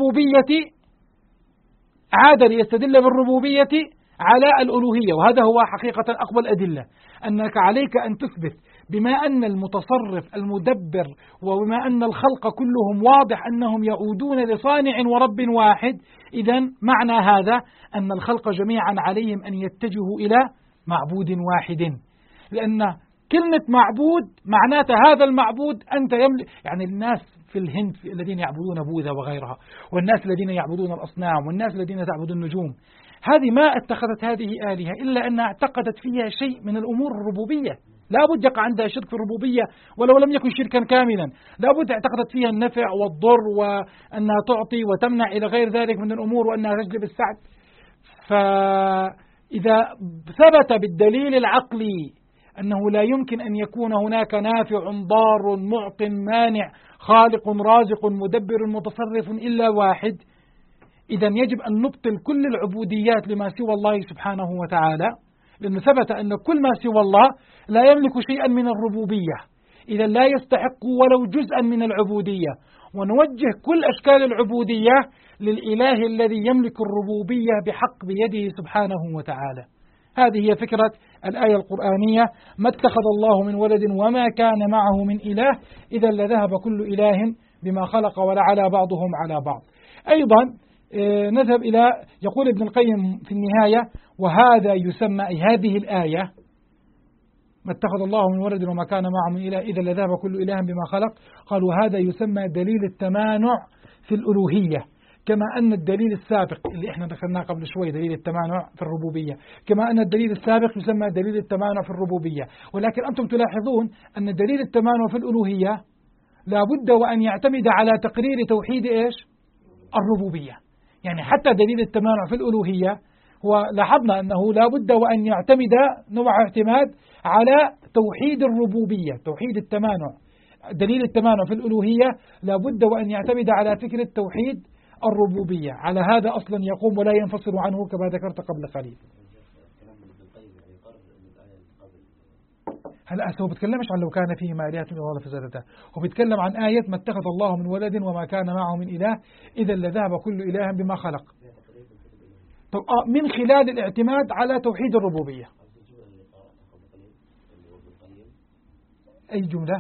بالربوبية على الألوهية، وهذا هو حقيقة أقوى الأدلة، أنك عليك أن تثبت بما أن المتصرف المدبر وبما أن الخلق كلهم واضح أنهم يعودون لصانع ورب واحد، إذن معنى هذا أن الخلق جميعا عليهم أن يتجهوا إلى معبود واحد، لأن كلمة معبود معناتها هذا المعبود أنت يملك. يعني الناس في الهند الذين يعبدون بوذا وغيرها، والناس الذين يعبدون الأصنام، والناس الذين تعبد النجوم، هذه ما اتخذت هذه آلهة إلا أنها اعتقدت فيها شيء من الأمور الربوبية. لا بد يقع عندها شرك في الربوبية ولو لم يكن شركا كاملا، لا بد اعتقدت فيها النفع والضر وأنها تعطي وتمنع إلى غير ذلك من الأمور وأنها تجلب السعد. فإذا ثبت بالدليل العقلي أنه لا يمكن أن يكون هناك نافع ضار معط مانع خالق رازق مدبر متصرف إلا واحد، إذا يجب أن نبطل كل العبوديات لما سوى الله سبحانه وتعالى، لأنه ثبت أن كل ما سوى الله لا يملك شيئا من الربوبية، إذا لا يستحق ولو جزءا من العبودية، ونوجه كل أشكال العبودية للإله الذي يملك الربوبية بحق بيده سبحانه وتعالى. هذه هي فكرة الآية القرآنية: ما اتخذ الله من ولد وما كان معه من إله إذا لذهب كل إله بما خلق ولعلى بعضهم على بعض. أيضا نذهب إلى يقول ابن القيم في النهاية: وهذا يسمى، أي هذه الآية، ما اتخذ الله من ولد وما كان معه من إله إذا لذهب كل إله بما خلق، قال وهذا يسمى دليل التمانع في الألوهية، كما أن الدليل السابق اللي احنا ذكرناه قبل شوي دليل التمانع في الربوبية، كما أن الدليل السابق يسمى دليل التمانع في الربوبية. ولكن أنتم تلاحظون أن دليل التمانع في الألوهية لابد وأن يعتمد على تقرير توحيد إيش؟ الربوبية. يعني حتى دليل التمانع في الألوهية هو لاحظنا أنه لابد وأن يعتمد نوع اعتماد على توحيد الربوبية، توحيد التمانع. دليل التمانع في الألوهية لابد وأن يعتمد على فكرة توحيد الربوبية. على هذا أصلا يقوم ولا ينفصل عنه كما ذكرت قبل قليل. هلا هو بيتكلمش عن لو كان فيه ما آلهة إلا الله لفسدتا، هو بيتكلم عن آية ما اتخذ الله من ولد وما كان معه من إله إذا لذهب كل إله بما خلق، من خلال الاعتماد على توحيد الربوبية. أي جملة؟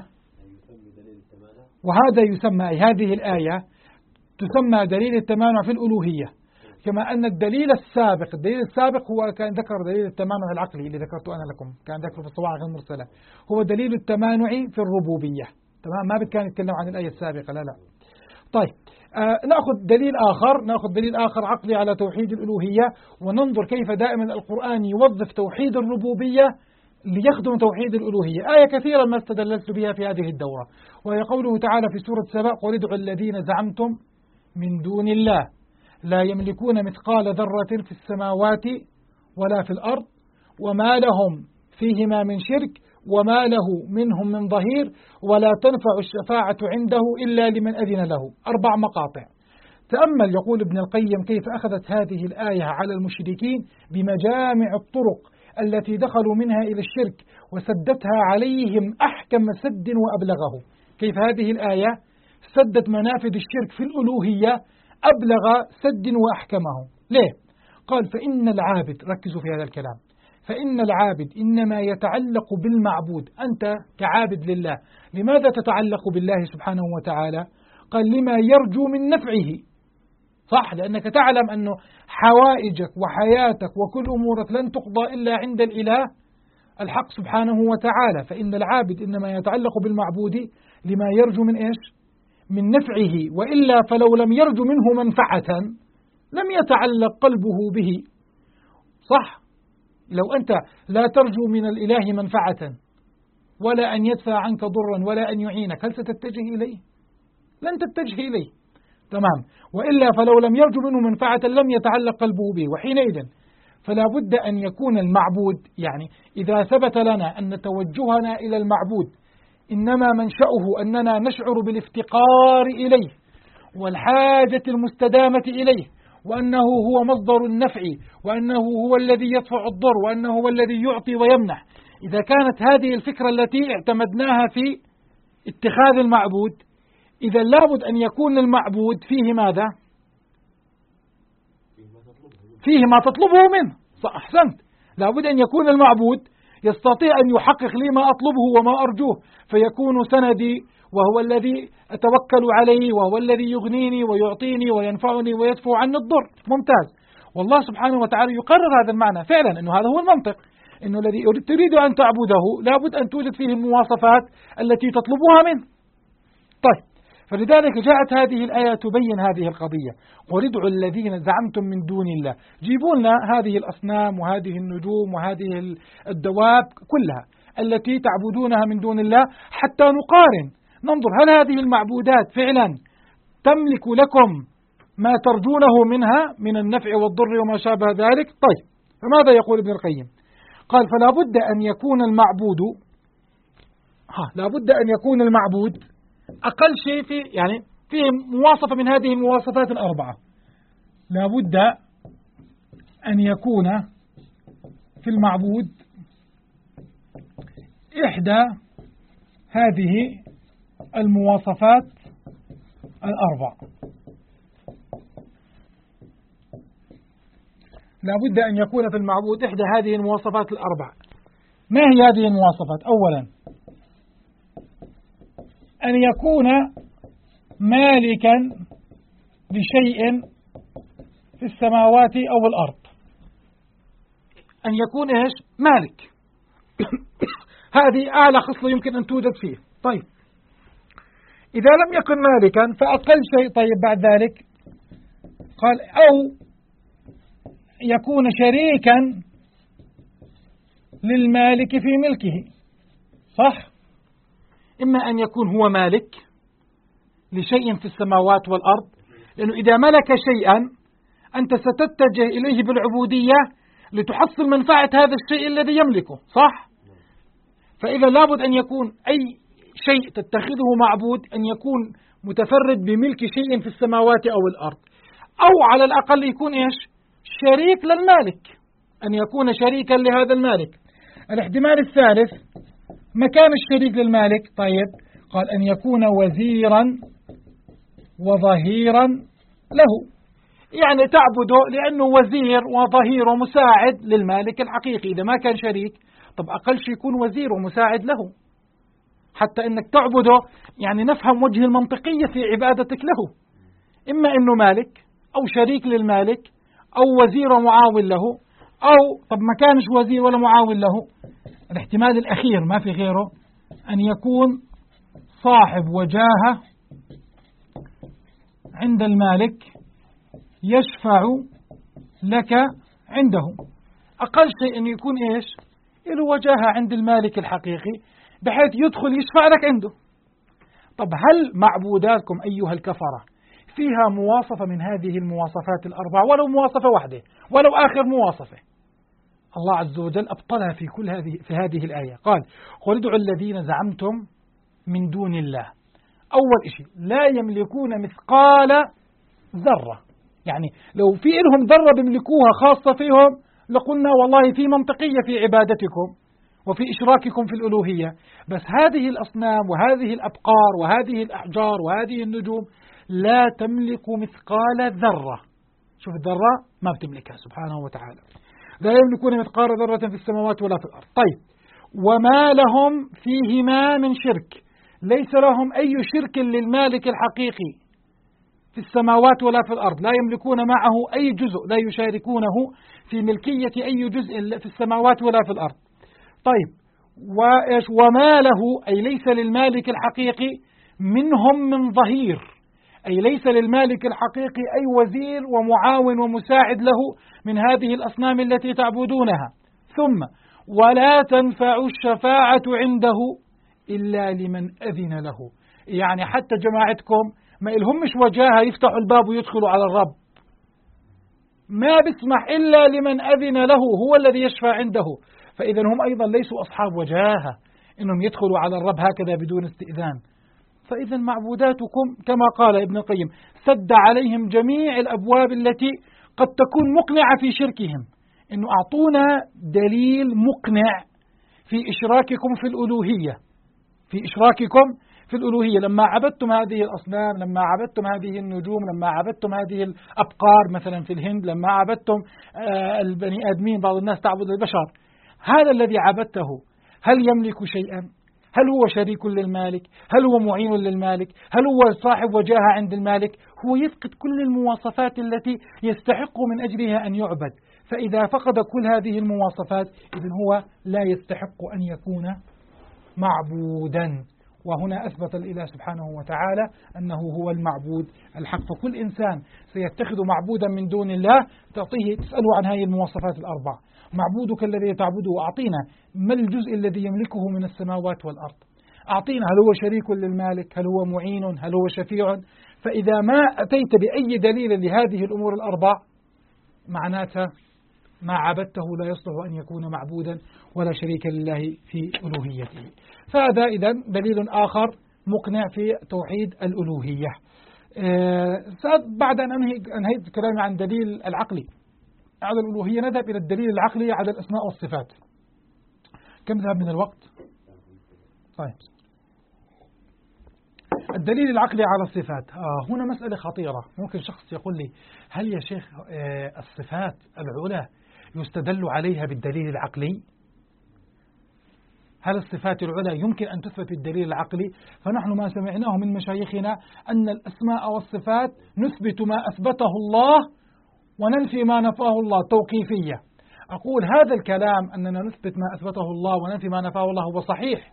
وهذا يسمى، أي هذه الآية تسمى دليل التمانع في الألوهية، كما أن الدليل السابق هو كان ذكر دليل التمانع العقلي اللي ذكرته أنا لكم، كان ذكر في الصواعق المرسلة، هو دليل التمانع في الربوبية. تمام، ما كان يتكلم عن الآية السابقة، لا. طيب نأخذ دليل آخر عقلي على توحيد الألوهية، وننظر كيف دائما القرآن يوظف توحيد الربوبية ليخدم توحيد الألوهية. آية كثيرا ما استدللت بها في هذه الدورة، وهي قوله تعالى في سورة سبأ: قل ادعوا الذين زعمتم من دون الله لا يملكون مثقال ذرة في السماوات ولا في الأرض وما لهم فيهما من شرك وما له منهم من ظهير ولا تنفع الشفاعة عنده إلا لمن أذن له. 4 مقاطع. تأمل يقول ابن القيم كيف أخذت هذه الآية على المشركين بمجامع الطرق التي دخلوا منها إلى الشرك وسدتها عليهم أحكم سد وأبلغه. كيف هذه الآية سدت منافذ الشرك في الألوهية أبلغ سد وأحكمه. ليه؟ قال: فإن العابد، ركزوا في هذا الكلام، فإن العابد إنما يتعلق بالمعبود. أنت كعابد لله لماذا تتعلق بالله سبحانه وتعالى؟ قال: لما يرجو من نفعه. صح، لأنك تعلم أنه حوائجك وحياتك وكل أمورك لن تقضى إلا عند الإله الحق سبحانه وتعالى. فإن العابد إنما يتعلق بالمعبود لما يرجو من إيش؟ من نفعه، وإلا فلو لم يرجو منه منفعة لم يتعلق قلبه به. صح، لو أنت لا ترجو من الإله منفعة ولا أن يدفع عنك ضرا ولا أن يعينك، هل ستتجه إليه؟ لن تتجه إليه. تمام. وإلا فلو لم يرجو منه منفعة لم يتعلق قلبه به، وحينئذ فلا بد أن يكون المعبود، يعني إذا ثبت لنا أن توجهنا إلى المعبود إنما منشأه أننا نشعر بالافتقار إليه والحاجة المستدامة إليه، وأنه هو مصدر النفع، وأنه هو الذي يدفع الضر، وأنه هو الذي يعطي ويمنح، إذا كانت هذه الفكرة التي اعتمدناها في اتخاذ المعبود، إذا لابد أن يكون المعبود فيه ماذا؟ فيه ما تطلبه منه. أحسنت. لابد أن يكون المعبود يستطيع أن يحقق لي ما أطلبه وما أرجوه، فيكون سندي، وهو الذي أتوكل عليه، وهو الذي يغنيني ويعطيني وينفعني ويدفع عني الضر. ممتاز. والله سبحانه وتعالى يقرر هذا المعنى فعلا، أنه هذا هو المنطق، أنه الذي تريد أن تعبده لابد أن توجد فيه المواصفات التي تطلبها منه. طيب، فلذلك جاءت هذه الآية تبين هذه القضية. قل ادعوا الذين زعمتم من دون الله، جيبوا لنا هذه الأصنام وهذه النجوم وهذه الدواب كلها التي تعبدونها من دون الله حتى نقارن، ننظر هل هذه المعبودات فعلا تملك لكم ما ترجونه منها من النفع والضر وما شابه ذلك. طيب، فماذا يقول ابن القيم؟ قال فلا بد أن يكون المعبود لابد أن يكون المعبود أقل شيء فيه مواصفة من هذه المواصفات الأربعة. لابد أن يكون في المعبود إحدى هذه المواصفات الأربعة. لابد أن يكون في المعبود إحدى هذه المواصفات الأربعة. ما هي هذه المواصفات؟ أولا، أن يكون مالكا لشيء في السماوات أو الأرض. أن يكون إيش؟ مالك. هذه أعلى خصلة يمكن أن توجد فيه. طيب، إذا لم يكن مالكا فأقل شيء. طيب، بعد ذلك قال أو يكون شريكا للمالك في ملكه. صح؟ إما أن يكون هو مالك لشيء في السماوات والأرض، لأنه إذا ملك شيئا أنت ستتجه إليه بالعبودية لتحصل منفعة هذا الشيء الذي يملكه. صح؟ فإذا لابد أن يكون أي شيء تتخذه معبود أن يكون متفرد بملك شيء في السماوات أو الأرض، أو على الأقل يكون إيش؟ شريك للمالك، أن يكون شريكا لهذا المالك. الاحتمال الثالث مكان الشريك للمالك. طيب، قال أن يكون وزيرا وظهيرا له، يعني تعبده لأنه وزير وظهير ومساعد للمالك الحقيقي. إذا ما كان شريك، طب أقل شيء يكون وزير ومساعد له، حتى أنك تعبده يعني نفهم وجه المنطقية في عبادتك له، إما أنه مالك أو شريك للمالك أو وزير ومعاون له، أو طب ما كانش وزير ولا معاون له، الاحتمال الأخير ما في غيره، أن يكون صاحب وجاهة عند المالك يشفع لك عنده. أقل شيء أن يكون إيش؟ له وجاهة عند المالك الحقيقي بحيث يدخل يشفع لك عنده. طب هل معبوداتكم أيها الكفرة فيها مواصفة من هذه المواصفات الأربعة؟ ولو مواصفة واحدة، ولو آخر مواصفة. الله عز وجل أبطلها في هذه الآية. قال قل ادعوا الذين زعمتم من دون الله. أول شيء لا يملكون مثقال ذرة، يعني لو في لهم ذرة بيملكوها خاصة فيهم لقلنا والله في منطقية في عبادتكم وفي إشراككم في الألوهية. بس هذه الأصنام وهذه الأبقار وهذه الأحجار وهذه النجوم لا تملك مثقال ذرة. شوف الذرة ما بتملكها سبحانه وتعالى. لا يملكون مثقال ذرة في السماوات ولا في الأرض. طيب، وما لهم فيهما من شرك، ليس لهم أي شرك للمالك الحقيقي في السماوات ولا في الأرض، لا يملكون معه أي جزء، لا يشاركونه في ملكية أي جزء في السماوات ولا في الأرض. طيب، وما له أي ليس للمالك الحقيقي منهم من ظهير، أي ليس للمالك الحقيقي أي وزير ومعاون ومساعد له من هذه الأصنام التي تعبدونها. ثم ولا تنفع الشفاعة عنده إلا لمن أذن له. يعني حتى جماعتكم ما إلهمش وجاهة يفتحوا الباب ويدخلوا على الرب، ما بسمح إلا لمن أذن له، هو الذي يشفع عنده. فإذا هم أيضا ليسوا أصحاب وجاهة إنهم يدخلوا على الرب هكذا بدون استئذان. فإذا معبوداتكم كما قال ابن القيم سد عليهم جميع الأبواب التي قد تكون مقنعة في شركهم. إنه أعطونا دليل مقنع في إشراككم في الألوهية، في إشراككم في الألوهية. لما عبدتم هذه الأصنام، لما عبدتم هذه النجوم، لما عبدتم هذه الأبقار مثلا في الهند، لما عبدتم البني آدمين، بعض الناس تعبد البشر، هذا الذي عبدته هل يملك شيئا؟ هل هو شريك للمالك؟ هل هو معين للمالك؟ هل هو صاحب وجاهة عند المالك؟ هو يفقد كل المواصفات التي يستحق من أجلها أن يعبد. فإذا فقد كل هذه المواصفات إذن هو لا يستحق أن يكون معبودا. وهنا أثبت الإله سبحانه وتعالى أنه هو المعبود الحق. فكل إنسان سيتخذ معبودا من دون الله تعطيه تسأله عن هذه المواصفات الأربع. معبودك الذي تعبده أعطينا ما الجزء الذي يملكه من السماوات والأرض، أعطينا هل هو شريك للمالك، هل هو معين، هل هو شفيع. فإذا ما أتيت بأي دليل لهذه الأمور الأربع معناتها ما عبدته لا يصلح أن يكون معبودا ولا شريك لله في ألوهيته. فهذا إذن دليل آخر مقنع في توحيد الألوهية. بعد أن أنهيت كلامي عن دليل العقلي على الألوهية نذهب إلى الدليل العقلي على الأسماء والصفات. كم ذهب من الوقت؟ طيب، الدليل العقلي على الصفات. هنا مسألة خطيرة. ممكن شخص يقول لي هل يا شيخ الصفات العلى يستدل عليها بالدليل العقلي؟ هل الصفات العلى يمكن أن تثبت بالدليل العقلي؟ فنحن ما سمعناه من مشايخنا أن الأسماء والصفات نثبت ما أثبته الله وننفي ما نفاه الله، توقيفية. أقول هذا الكلام أننا نثبت ما أثبته الله وننفي ما نفاه الله هو صحيح،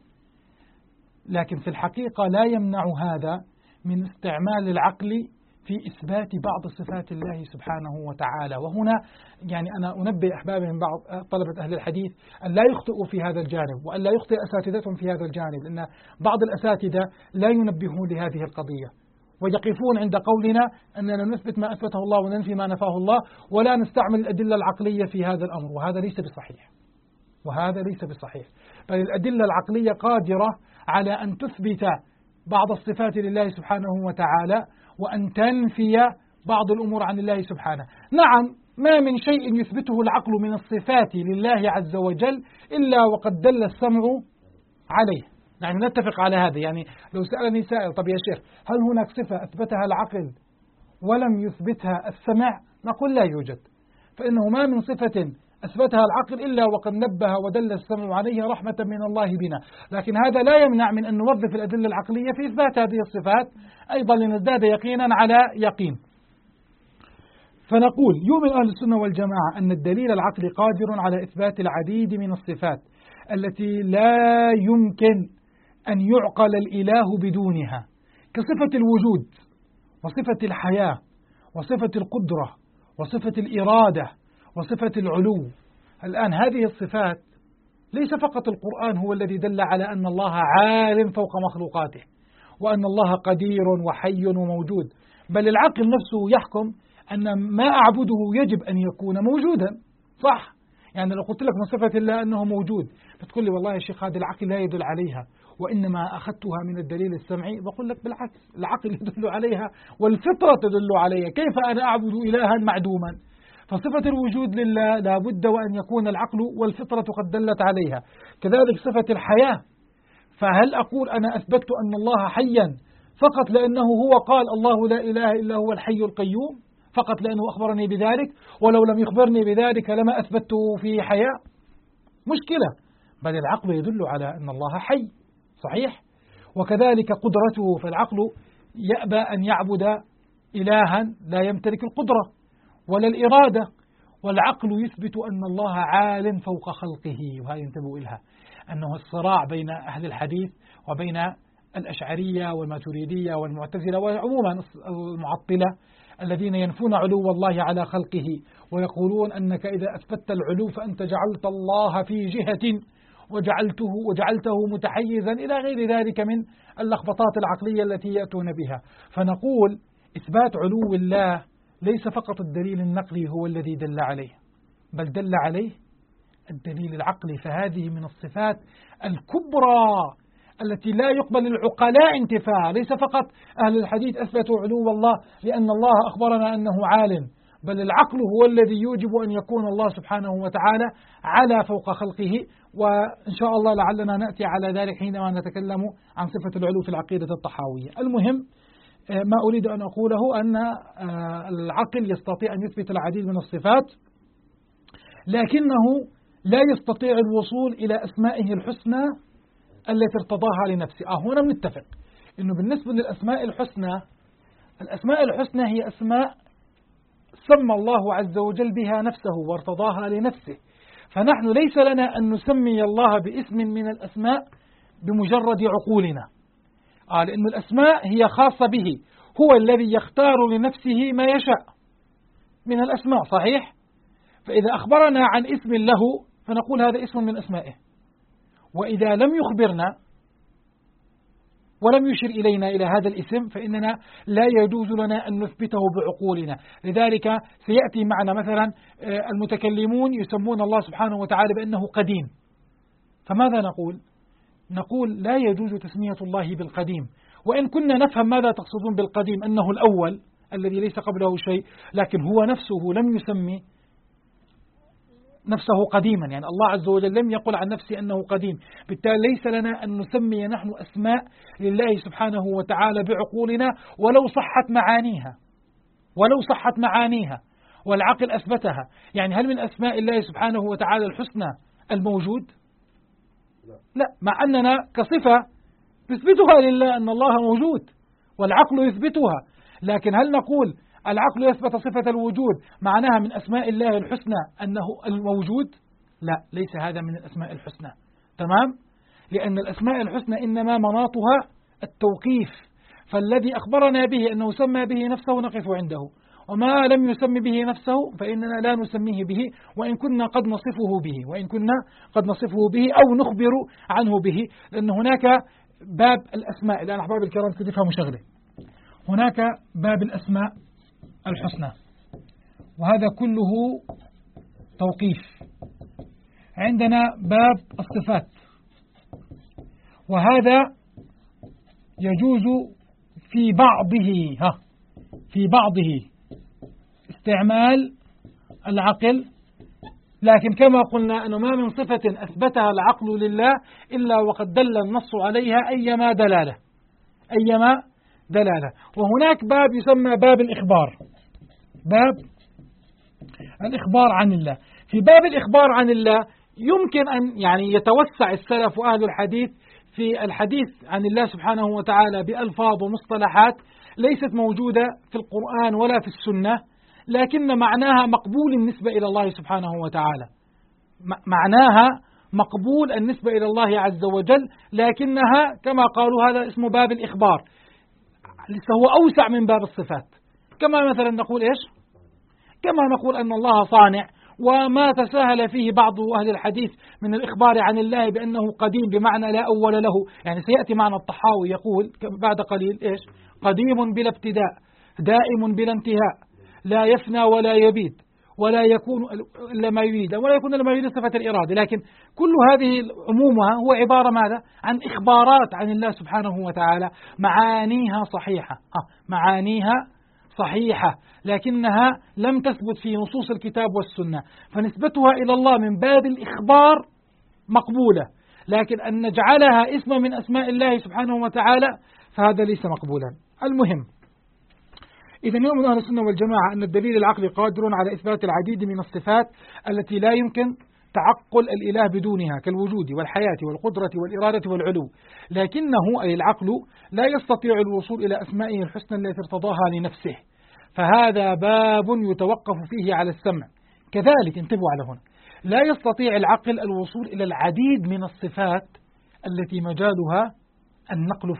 لكن في الحقيقة لا يمنع هذا من استعمال العقل في إثبات بعض صفات الله سبحانه وتعالى. وهنا يعني أنا أنبه أحبابي من بعض طلبة أهل الحديث أن لا يخطئوا في هذا الجانب، وأن لا يخطئ أساتذتهم في هذا الجانب، لأن بعض الأساتذة لا ينبهون لهذه القضية ويقفون عند قولنا أننا نثبت ما أثبته الله وننفي ما نفاه الله ولا نستعمل الأدلة العقلية في هذا الأمر، وهذا ليس بصحيح، وهذا ليس بصحيح. بل الأدلة العقلية قادرة على أن تثبت بعض الصفات لله سبحانه وتعالى وأن تنفي بعض الأمور عن الله سبحانه. نعم، ما من شيء يثبته العقل من الصفات لله عز وجل إلا وقد دل السمع عليه. يعني نتفق على هذا. يعني لو سألني سائل طب يا شيخ هل هناك صفة أثبتها العقل ولم يثبتها السمع؟ نقول لا يوجد، فإنه ما من صفة أثبتها العقل إلا وقد نبه ودل السمع عليه رحمة من الله بنا. لكن هذا لا يمنع من أن نوظف الأدلة العقلية في إثبات هذه الصفات أيضا لنزداد يقينا على يقين. فنقول يؤمن أهل السنة والجماعة أن الدليل العقلي قادر على إثبات العديد من الصفات التي لا يمكن أن يعقل الإله بدونها، كصفة الوجود وصفة الحياة وصفة القدرة وصفة الإرادة وصفة العلو. الآن هذه الصفات ليس فقط القرآن هو الذي دل على أن الله عالٍ فوق مخلوقاته وأن الله قدير وحي وموجود، بل العقل نفسه يحكم أن ما أعبده يجب أن يكون موجودا، صح؟ يعني لو قلت لك من صفة الله أنه موجود فتقول لي والله يا شيخ هذا العقل لا يدل عليها وإنما أخذتها من الدليل السمعي. بقول لك بالعكس، العقل يدل عليها والفطرة تدل عليها. كيف أنا أعبد إلها معدوما؟ فصفة الوجود لله لا بد وأن يكون العقل والفطرة قد دلت عليها. كذلك صفة الحياة، فهل أقول أنا أثبتت أن الله حيا فقط لأنه هو قال الله لا إله إلا هو الحي القيوم، فقط لأنه أخبرني بذلك، ولو لم يخبرني بذلك لما أثبته في حياة؟ مشكلة. بل العقل يدل على أن الله حي، صحيح؟ وكذلك قدرته، فالعقل يأبى أن يعبد إلها لا يمتلك القدرة ولا الإرادة، والعقل يثبت أن الله عال فوق خلقه. وهذا ينتبه إلها أنه الصراع بين أهل الحديث وبين الأشعرية والماتريدية والمعتزلة وعموما المعطلة الذين ينفون علو الله على خلقه ويقولون أنك إذا أثبتت العلو فأنت جعلت الله في جهة وجعلته متحيزا إلى غير ذلك من اللخبطات العقلية التي يأتون بها. فنقول إثبات علو الله ليس فقط الدليل النقلي هو الذي دل عليه، بل دل عليه الدليل العقلي. فهذه من الصفات الكبرى التي لا يقبل العقلاء انتفاعها. ليس فقط أهل الحديث أثبتوا علو الله لأن الله أخبرنا أنه عالٍ، بل العقل هو الذي يوجب أن يكون الله سبحانه وتعالى على فوق خلقه. وإن شاء الله لعلنا نأتي على ذلك حينما نتكلم عن صفة العلو في العقيدة الطحاوية. المهم ما أريد أن أقوله أن العقل يستطيع أن يثبت العديد من الصفات، لكنه لا يستطيع الوصول إلى أسمائه الحسنى التي ارتضاها لنفسه. هنا بنتفق أنه بالنسبة للأسماء الحسنى، الأسماء الحسنى هي أسماء سمى الله عز وجل بها نفسه وارتضاها لنفسه. فنحن ليس لنا أن نسمي الله باسم من الأسماء بمجرد عقولنا، لأن الأسماء هي خاصة به، هو الذي يختار لنفسه ما يشاء من الأسماء، صحيح؟ فإذا أخبرنا عن اسم له فنقول هذا اسم من أسمائه، وإذا لم يخبرنا ولم يشر إلينا إلى هذا الاسم فإننا لا يجوز لنا أن نثبته بعقولنا. لذلك سيأتي معنا مثلا المتكلمون يسمون الله سبحانه وتعالى بأنه قديم، فماذا نقول؟ نقول لا يجوز تسمية الله بالقديم، وإن كنا نفهم ماذا تقصدون بالقديم، أنه الأول الذي ليس قبله شيء، لكن هو نفسه لم يسمي نفسه قديما، يعني الله عز وجل لم يقل عن نفسه أنه قديم. بالتالي ليس لنا أن نسمي نحن أسماء لله سبحانه وتعالى بعقولنا ولو صحت معانيها والعقل أثبتها. يعني هل من أسماء الله سبحانه وتعالى الحسنى الموجود؟ لا، مع أننا كصفة نثبتها لله أن الله موجود والعقل يثبتها، لكن هل نقول العقل يثبت صفة الوجود معناها من أسماء الله الحسنى أنه الموجود؟ لا، ليس هذا من الأسماء الحسنى. تمام؟ لأن الأسماء الحسنى إنما مناطها التوقيف، فالذي أخبرنا به أنه سمى به نفسه نقف عنده، وما لم يسمي به نفسه فإننا لا نسميه به، وإن كنا قد نصفه به أو نخبر عنه به. لأن هناك باب الأسماء، الآن أحباب الكرام تفهموا شغله، هناك باب الأسماء الحسنى وهذا كله توقيف. عندنا باب الصفات وهذا يجوز في بعضه استعمال العقل، لكن كما قلنا أنه ما من صفة أثبتها العقل لله إلا وقد دل النص عليها أيما دلالة. وهناك باب يسمى باب الإخبار عن الله. في باب الإخبار عن الله يمكن أن يعني يتوسع السلف وأهل الحديث في الحديث عن الله سبحانه وتعالى بألفاظ ومصطلحات ليست موجودة في القرآن ولا في السنة، لكن معناها مقبول النسبة إلى الله سبحانه وتعالى، معناها مقبول النسبة إلى الله عز وجل، لكنها كما قالوا هذا اسمه باب الإخبار، لسه هو أوسع من باب الصفات. كما مثلا نقول كما نقول أن الله صانع، وما تساهل فيه بعض أهل الحديث من الإخبار عن الله بأنه قديم بمعنى لا أول له. يعني سيأتي معنا الطحاوي يقول بعد قليل قديم بلا ابتداء، دائم بلا انتهاء، لا يفنى ولا يبيد، ولا يكون إلا ما يريد، ولا يكون إلا ما يريد صفة الإرادة. لكن كل هذه عمومها هو عبارة ماذا؟ عن إخبارات عن الله سبحانه وتعالى، معانيها صحيحة لكنها لم تثبت في نصوص الكتاب والسنة، فنسبتها إلى الله من باب الإخبار مقبولة، لكن أن نجعلها اسم من أسماء الله سبحانه وتعالى فهذا ليس مقبولا. المهم، إذا يؤمن أهل السنة والجماعة أن الدليل العقلي قادر على إثبات العديد من الصفات التي لا يمكن تعقل الإله بدونها، كالوجود والحياة والقدرة والإرادة والعلو، لكنه أي العقل لا يستطيع الوصول إلى أسمائه الحسنى التي ارتضاها لنفسه، فهذا باب يتوقف فيه على السمع. كذلك انتبهوا على هنا، لا يستطيع العقل الوصول إلى العديد من الصفات التي مجالها النقل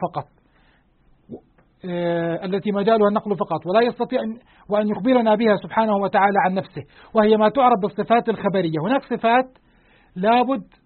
فقط، ولا يستطيع وأن يخبرنا بها سبحانه وتعالى عن نفسه، وهي ما تعرف بالصفات الخبرية. هناك صفات لابد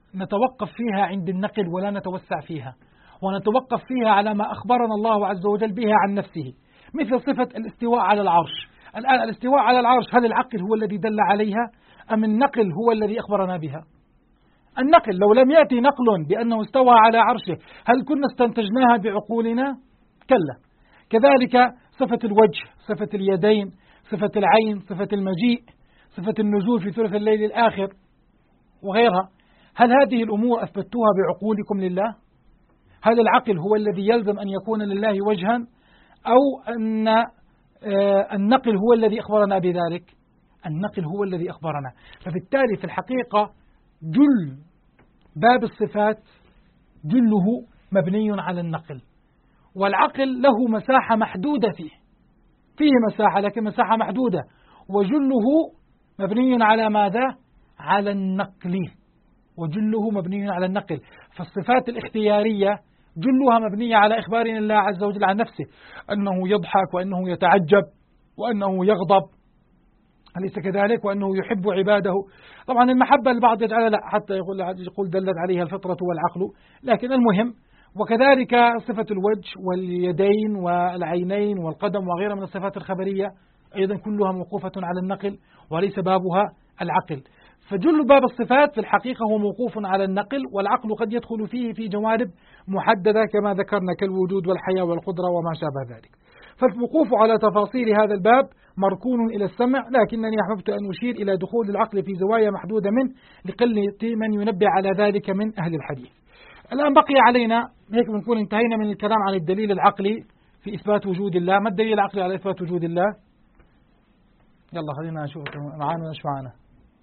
نتوقف فيها عند النقل ولا نتوسع فيها، ونتوقف فيها على ما أخبرنا الله عز وجل بها عن نفسه، مثل صفة الاستواء على العرش. الآن الاستواء على العرش هل العقل هو الذي دل عليها أم النقل هو الذي أخبرنا بها؟ النقل. لو لم يأتي نقل بأنه استوى على عرشه هل كنا استنتجناها بعقولنا؟ كلا. كذلك صفة الوجه، صفة اليدين، صفة العين، صفة المجيء، صفة النزول في ثلث الليل الآخر وغيرها، هل هذه الأمور أثبتوها بعقولكم لله؟ هل العقل هو الذي يلزم أن يكون لله وجها، أو أن النقل هو الذي أخبرنا بذلك؟ النقل هو الذي أخبرنا. فبالتالي في الحقيقة جل باب الصفات جله مبني على النقل، والعقل له مساحة محدودة فيه مساحة لكن مساحة محدودة، وجله مبني على ماذا؟ على النقل، وجله مبني على النقل. فالصفات الاختيارية جلها مبنية على إخبار الله عز وجل عن نفسه أنه يضحك وأنه يتعجب وأنه يغضب، أليس كذلك؟ وأنه يحب عباده. طبعا المحبة البعض يجعلها لا، حتى يقول دلت عليها الفطرة والعقل، لكن المهم. وكذلك صفة الوجه واليدين والعينين والقدم وغيرها من الصفات الخبرية أيضا كلها موقوفة على النقل وليس بابها العقل. فجل باب الصفات في الحقيقة هو موقوف على النقل، والعقل قد يدخل فيه في جوانب محددة كما ذكرنا كالوجود والحياة والقدرة وما شابه ذلك. فالوقوف على تفاصيل هذا الباب مركون إلى السمع، لكنني أحببت أن أشير إلى دخول العقل في زوايا محدودة منه لقلة من ينبه على ذلك من أهل الحديث. الآن بقي علينا هيك بنكون انتهينا من الكلام عن الدليل العقلي في إثبات وجود الله. ما الدليل العقلي على إثبات وجود الله؟ يلا خلينا نشوف معانا وش معانا.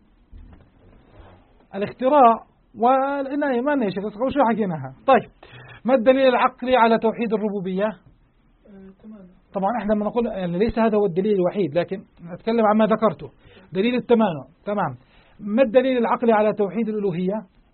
الاختراع والعناية ما نيش شو حكيناها. طيب ما الدليل العقلي على توحيد الربوبية؟ طبعا احنا لما نقول يعني ليس هذا هو الدليل الوحيد، لكن نتكلم عما ذكرته دليل التمانع. تمام. ما الدليل العقلي على توحيد الألوهية؟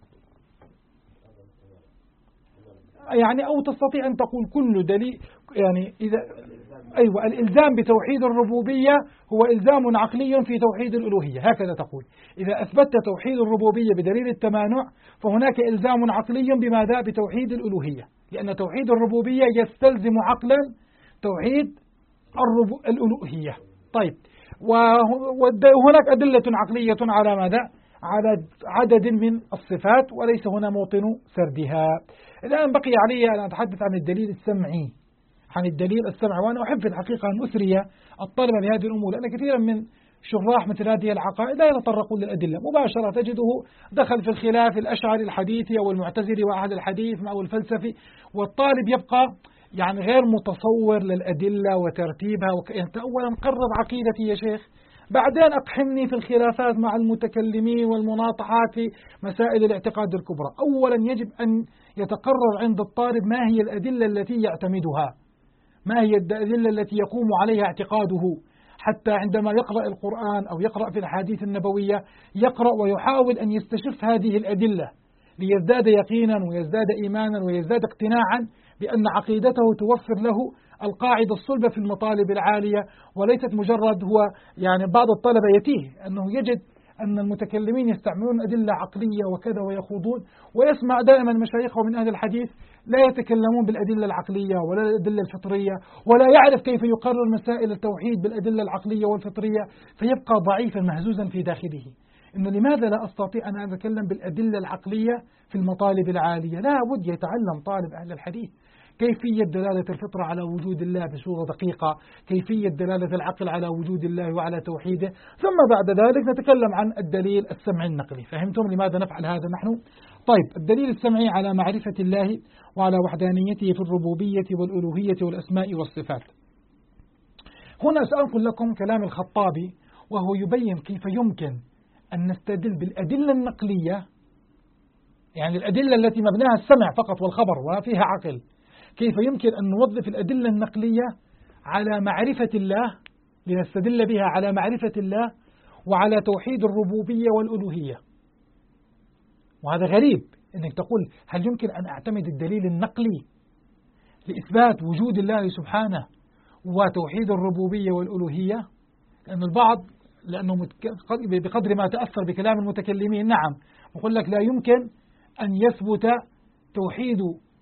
يعني أو تستطيع أن تقول كل دليل، يعني إذا أيوة الإلزام بتوحيد الربوبية هو إلزام عقلي في توحيد الألوهية، هكذا تقول. إذا أثبت توحيد الربوبية بدليل التمانع فهناك إلزام عقلي بماذا؟ بتوحيد الألوهية، لأن توحيد الربوبية يستلزم عقلا توحيد الألوهية. طيب وهناك أدلة عقلية على ماذا؟ على عدد من الصفات وليس هنا موطن سردها. الآن بقي علي أن أتحدث عن الدليل السمعي، عن الدليل السمعي. وأنا أحب في الحقيقة أن أثري الطلبة بهذه الأمور، لأن كثيرا من شراح مثل هذه العقائد لا يتطرقون للأدلة مباشرة، تجده دخل في الخلاف الأشعري الحديثي أو المعتزلي وأحد الحديث أو الفلسفي، والطالب يبقى يعني غير متصور للأدلة وترتيبها. أنت أولا قرر عقيدتي يا شيخ، بعدين أقحمني في الخلافات مع المتكلمين والمناطحات في مسائل الاعتقاد الكبرى. أولا يجب أن يتقرر عند الطالب ما هي الأدلة التي يعتمدها، ما هي الأدلة التي يقوم عليها اعتقاده، حتى عندما يقرأ القرآن أو يقرأ في الحديث النبوية يقرأ ويحاول أن يستشف هذه الأدلة ليزداد يقينا ويزداد إيمانا ويزداد اقتناعا بأن عقيدته توفر له القاعدة الصلبة في المطالب العالية، وليست مجرد هو يعني بعض الطلبة يتيه أنه يجد أن المتكلمين يستعملون أدلة عقلية وكذا ويخوضون، ويسمع دائما مشايخه من أهل الحديث لا يتكلمون بالأدلة العقلية ولا الأدلة الفطرية، ولا يعرف كيف يقرر مسائل التوحيد بالأدلة العقلية والفطرية، فيبقى ضعيفا مهزوزا في داخله. إنه لماذا لا أستطيع أن أتكلم بالأدلة العقلية في المطالب العالية؟ لا بد يتعلم طالب أهل الحديث كيفية دلالة الفطرة على وجود الله بصورة دقيقة، كيفية دلالة العقل على وجود الله وعلى توحيده، ثم بعد ذلك نتكلم عن الدليل السمعي النقلي. فهمتم لماذا نفعل هذا نحن؟ طيب الدليل السمعي على معرفة الله وعلى وحدانيته في الربوبية والألوهية والأسماء والصفات. هنا سأنقل لكم كلام الخطابي وهو يبين كيف يمكن أن نستدل بالأدلة النقلية، يعني الأدلة التي مبناها السمع فقط والخبر وفيها عقل، كيف يمكن أن نوظف الأدلة النقلية على معرفة الله لنستدل بها على معرفة الله وعلى توحيد الربوبية والألوهية. وهذا غريب أنك تقول هل يمكن أن أعتمد الدليل النقلي لإثبات وجود الله سبحانه وتوحيد الربوبية والألوهية؟ لأن البعض لأنه بقدر ما تأثر بكلام المتكلمين نعم يقول لك لا يمكن أن يثبت توحيد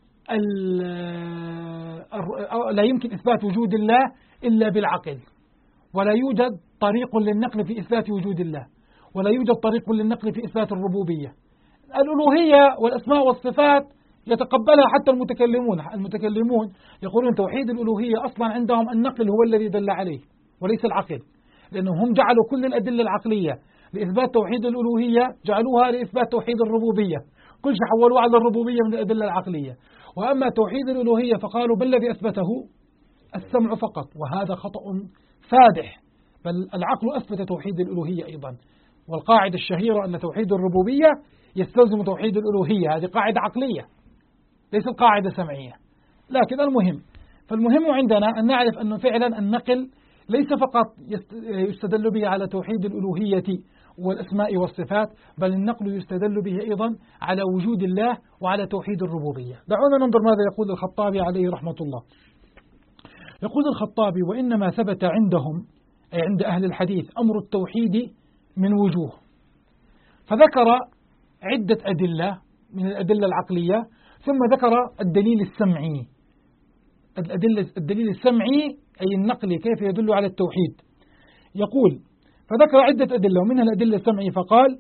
لا يمكن إثبات وجود الله إلا بالعقل، ولا يوجد طريق للنقل في إثبات وجود الله، ولا يوجد طريق للنقل في إثبات الربوبية. الألوهية والأسماء والصفات يتقبلها حتى المتكلمون يقولون توحيد الألوهية أصلا عندهم النقل هو الذي دل عليه وليس العقل، لأنهم هم جعلوا كل الأدلة العقلية لإثبات توحيد الألوهية جعلوها لإثبات توحيد الربوبية، كل شيء حولوه على الربوبية من الأدلة العقلية. وأما توحيد الألوهية فقالوا بل الذي أثبته السمع فقط، وهذا خطأ فادح، بل العقل أثبت توحيد الألوهية أيضا. والقاعدة الشهيرة أن توحيد الربوبية يستلزم توحيد الألوهية، هذه قاعدة عقلية ليست قاعدة سمعية. لكن فالمهم عندنا أن نعرف أنه فعلا النقل ليس فقط يستدل به على توحيد الألوهية والأسماء والصفات، بل النقل يستدل به أيضا على وجود الله وعلى توحيد الربوبية. دعونا ننظر ماذا يقول الخطابي عليه رحمة الله. يقول الخطابي: وإنما ثبت عندهم أي عند أهل الحديث أمر التوحيد من وجوه، فذكر عدة أدلة من الأدلة العقلية، ثم ذكر الدليل السمعي. الدليل السمعي أي النقلي كيف يدل على التوحيد. يقول: فذكر عدة أدلة ومنها الأدلة السمعية، فقال: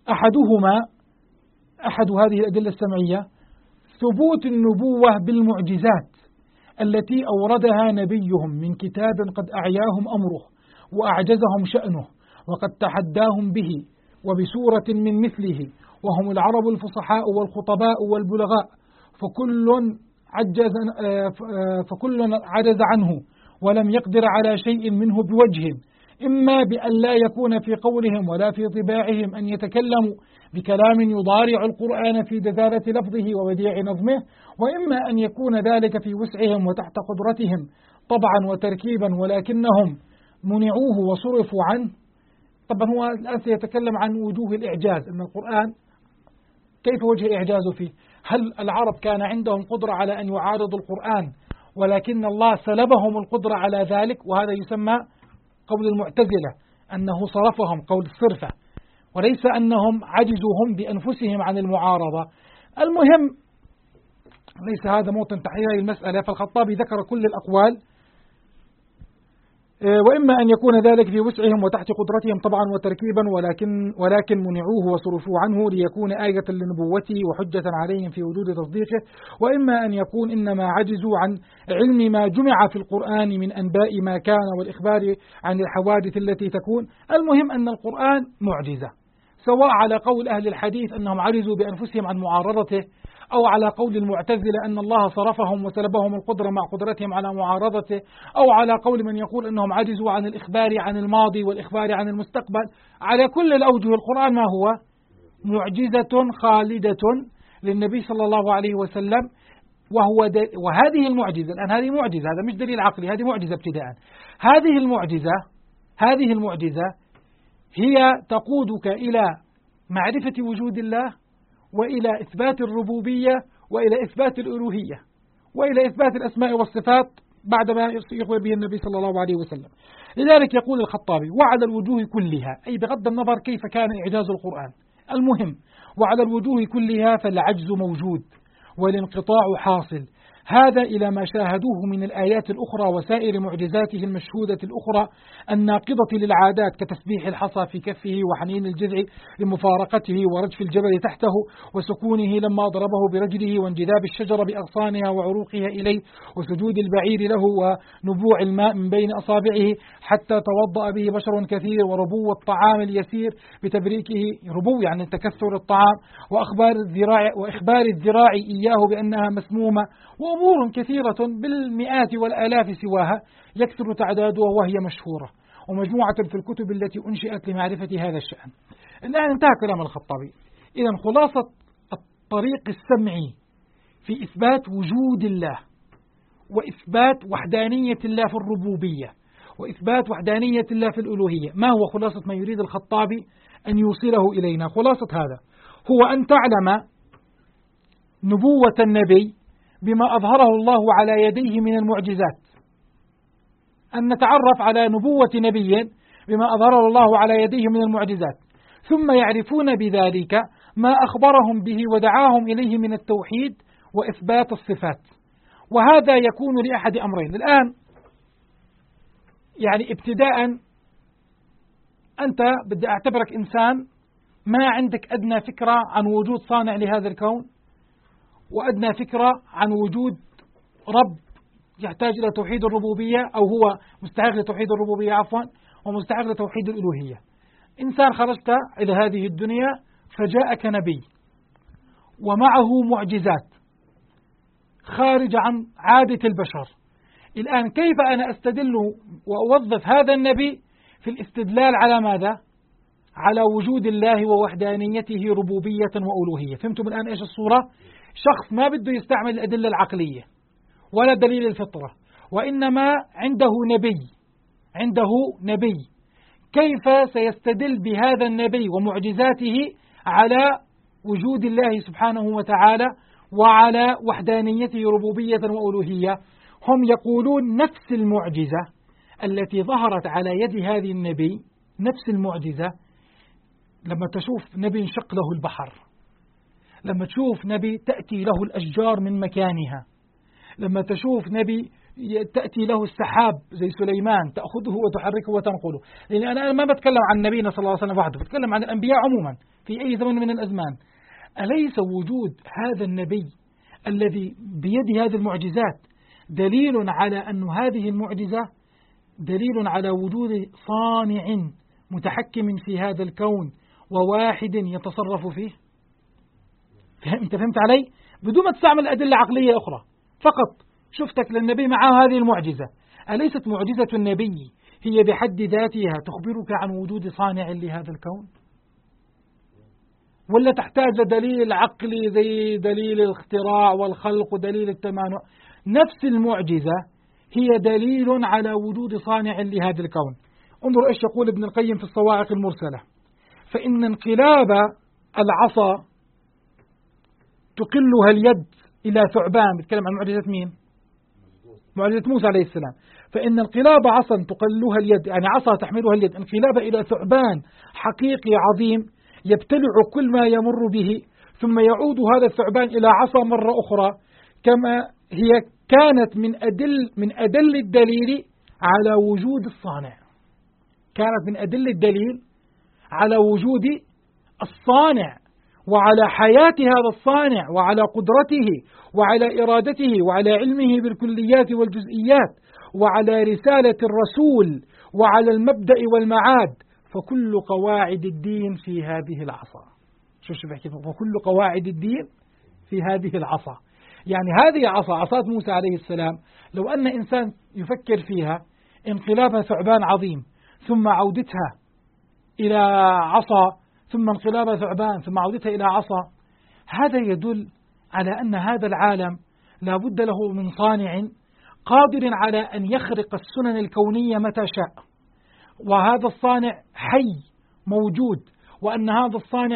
أحد هذه الأدلة السمعية ثبوت النبوة بالمعجزات التي أوردها نبيهم من كتاب قد أعياهم أمره وأعجزهم شأنه وقد تحداهم به وبسورة من مثله، وهم العرب الفصحاء والخطباء والبلغاء، فكل عجز عنه ولم يقدر على شيء منه بوجه، إما بأن لا يكون في قولهم ولا في طباعهم أن يتكلموا بكلام يضارع القرآن في دلالة لفظه وبديع نظمه، وإما أن يكون ذلك في وسعهم وتحت قدرتهم طبعا وتركيبا، ولكنهم منعوه وصرفوا عنه. طبعا هو الآن سيتكلم عن وجوه الإعجاز، أن القرآن كيف وجه إعجازه فيه. هل العرب كان عندهم قدرة على أن يعارضوا القرآن ولكن الله سلبهم القدرة على ذلك؟ وهذا يسمى قول المعتزلة، أنه صرفهم، قول الصرفة، وليس أنهم عجزوا هم بأنفسهم عن المعارضة. المهم ليس هذا موطن تحرير المسألة، فالخطابي ذكر كل الأقوال، وإما أن يكون ذلك في وسعهم وتحت قدرتهم طبعا وتركيبا، ولكن منعوه وصرفوا عنه ليكون آية لنبوته وحجة عليهم في وجود تصديقه، وإما أن يكون إنما عجزوا عن علم ما جمع في القرآن من أنباء ما كان والإخبار عن الحوادث التي تكون. المهم أن القرآن معجزة، سواء على قول أهل الحديث أنهم عجزوا بأنفسهم عن معارضته، أو على قول المعتزلة أن الله صرفهم وسلبهم القدرة مع قدرتهم على معارضته، أو على قول من يقول أنهم عجزوا عن الإخبار عن الماضي والإخبار عن المستقبل. على كل الأوجه القرآن ما هو؟ معجزة خالدة للنبي صلى الله عليه وسلم، وهذه المعجزة الآن هذه معجزة، هذا مش دليل عقلي، هذه معجزة ابتداء. هذه المعجزة هي تقودك إلى معرفة وجود الله، وإلى إثبات الربوبية، وإلى إثبات الألوهية، وإلى إثبات الأسماء والصفات بعدما يخبر به النبي صلى الله عليه وسلم. لذلك يقول الخطابي: وعلى الوجوه كلها، أي بغض النظر كيف كان إعجاز القرآن، المهم وعلى الوجوه كلها فالعجز موجود والانقطاع حاصل، هذا إلى ما شاهدوه من الآيات الأخرى وسائر معجزاته المشهودة الأخرى الناقضة للعادات، كتسبيح الحصى في كفه وحنين الجذع لمفارقته ورجف الجبل تحته وسكونه لما ضربه برجله وانجذاب الشجرة بأغصانها وعروقها إليه وسجود البعير له ونبوع الماء من بين أصابعه حتى توضأ به بشر كثير، وربو الطعام اليسير بتبريكه، ربو يعني تكثر الطعام، وإخبار الذراع إياه بأنها مسمومة، وأمور كثيرة بالمئات والآلاف سواها يكثر تعدادها وهي مشهورة ومجموعة في الكتب التي أنشئت لمعرفة هذا الشأن. الآن انتهى كلام الخطابي. إذن خلاصة الطريق السمعي في إثبات وجود الله وإثبات وحدانية الله في الربوبية وإثبات وحدانية الله في الألوهية، ما هو خلاصة ما يريد الخطابي أن يوصله إلينا؟ خلاصة هذا هو أن تعلم نبوة النبي بما أظهره الله على يديه من المعجزات، أن نتعرف على نبوة نبي بما أظهره الله على يديه من المعجزات، ثم يعرفون بذلك ما أخبرهم به ودعاهم إليه من التوحيد وإثبات الصفات. وهذا يكون لأحد أمرين. الآن يعني ابتداء أنت بدي أعتبرك إنسان ما عندك أدنى فكرة عن وجود صانع لهذا الكون، وأدنى فكرة عن وجود رب يحتاج إلى توحيد الربوبية، أو هو مستحق لتوحيد الربوبية عفوا، ومستحق لتوحيد الألوهية. إنسان خرجت إلى هذه الدنيا فجاءك نبي ومعه معجزات خارج عن عادة البشر. الآن كيف أنا أستدل وأوظف هذا النبي في الاستدلال على ماذا؟ على وجود الله ووحدانيته ربوبية وألوهية. فهمتم الآن إيش الصورة؟ شخص ما بده يستعمل الأدلة العقلية ولا دليل الفطرة، وإنما عنده نبي. كيف سيستدل بهذا النبي ومعجزاته على وجود الله سبحانه وتعالى وعلى وحدانيته ربوبية وألوهية؟ هم يقولون نفس المعجزة التي ظهرت على يد هذه النبي، نفس المعجزة لما تشوف نبي انشق له البحر، لما تشوف نبي تأتي له الأشجار من مكانها، لما تشوف نبي تأتي له السحاب زي سليمان تأخذه وتحركه وتنقله. لأن أنا ما بتكلم عن نبينا صلى الله عليه وسلم وحده، بتكلم عن الأنبياء عموما في أي زمن من الأزمان. أليس وجود هذا النبي الذي بيد هذه المعجزات دليل على أن هذه المعجزة دليل على وجود صانع متحكم في هذا الكون وواحد يتصرف فيه؟ أنت فهمت علي؟ بدون ما تستعمل أدلة عقلية أخرى، فقط شفتك للنبي معه هذه المعجزة. أليست معجزة النبي هي بحد ذاتها تخبرك عن وجود صانع لهذا الكون؟ ولا تحتاج لدليل عقلي زي دليل الاختراع والخلق ودليل التمانع؟ نفس المعجزة هي دليل على وجود صانع لهذا الكون. انظر ايش يقول ابن القيم في الصواعق المرسلة: فإن انقلاب العصا تقلها اليد إلى ثعبان. بيتكلم عن معجزة مين؟ معجزة موسى عليه السلام. فإن انقلاب عصا تقلها اليد، يعني عصا تحملها اليد، انقلاب إلى ثعبان حقيقي عظيم يبتلع كل ما يمر به، ثم يعود هذا الثعبان إلى عصا مرة أخرى، كما هي كانت من أدل الدليل على وجود الصانع. كانت من أدل الدليل على وجود الصانع وعلى حياة هذا الصانع وعلى قدرته وعلى إرادته وعلى علمه بالكليات والجزئيات وعلى رسالة الرسول وعلى المبدأ والمعاد. فكل قواعد الدين في هذه العصا. شو بحكي؟ وكل قواعد الدين في هذه العصا. يعني هذه عصا موسى عليه السلام، لو أن إنسان يفكر فيها انقلابها ثعبان عظيم ثم عودتها إلى عصا، ثم انقلابها ثعبان ثم عودتها إلى عصا، هذا يدل على أن هذا العالم لا بد له من صانع قادر على أن يخرق السنن الكونية متى شاء، وهذا الصانع حي موجود، وأن هذا الصانع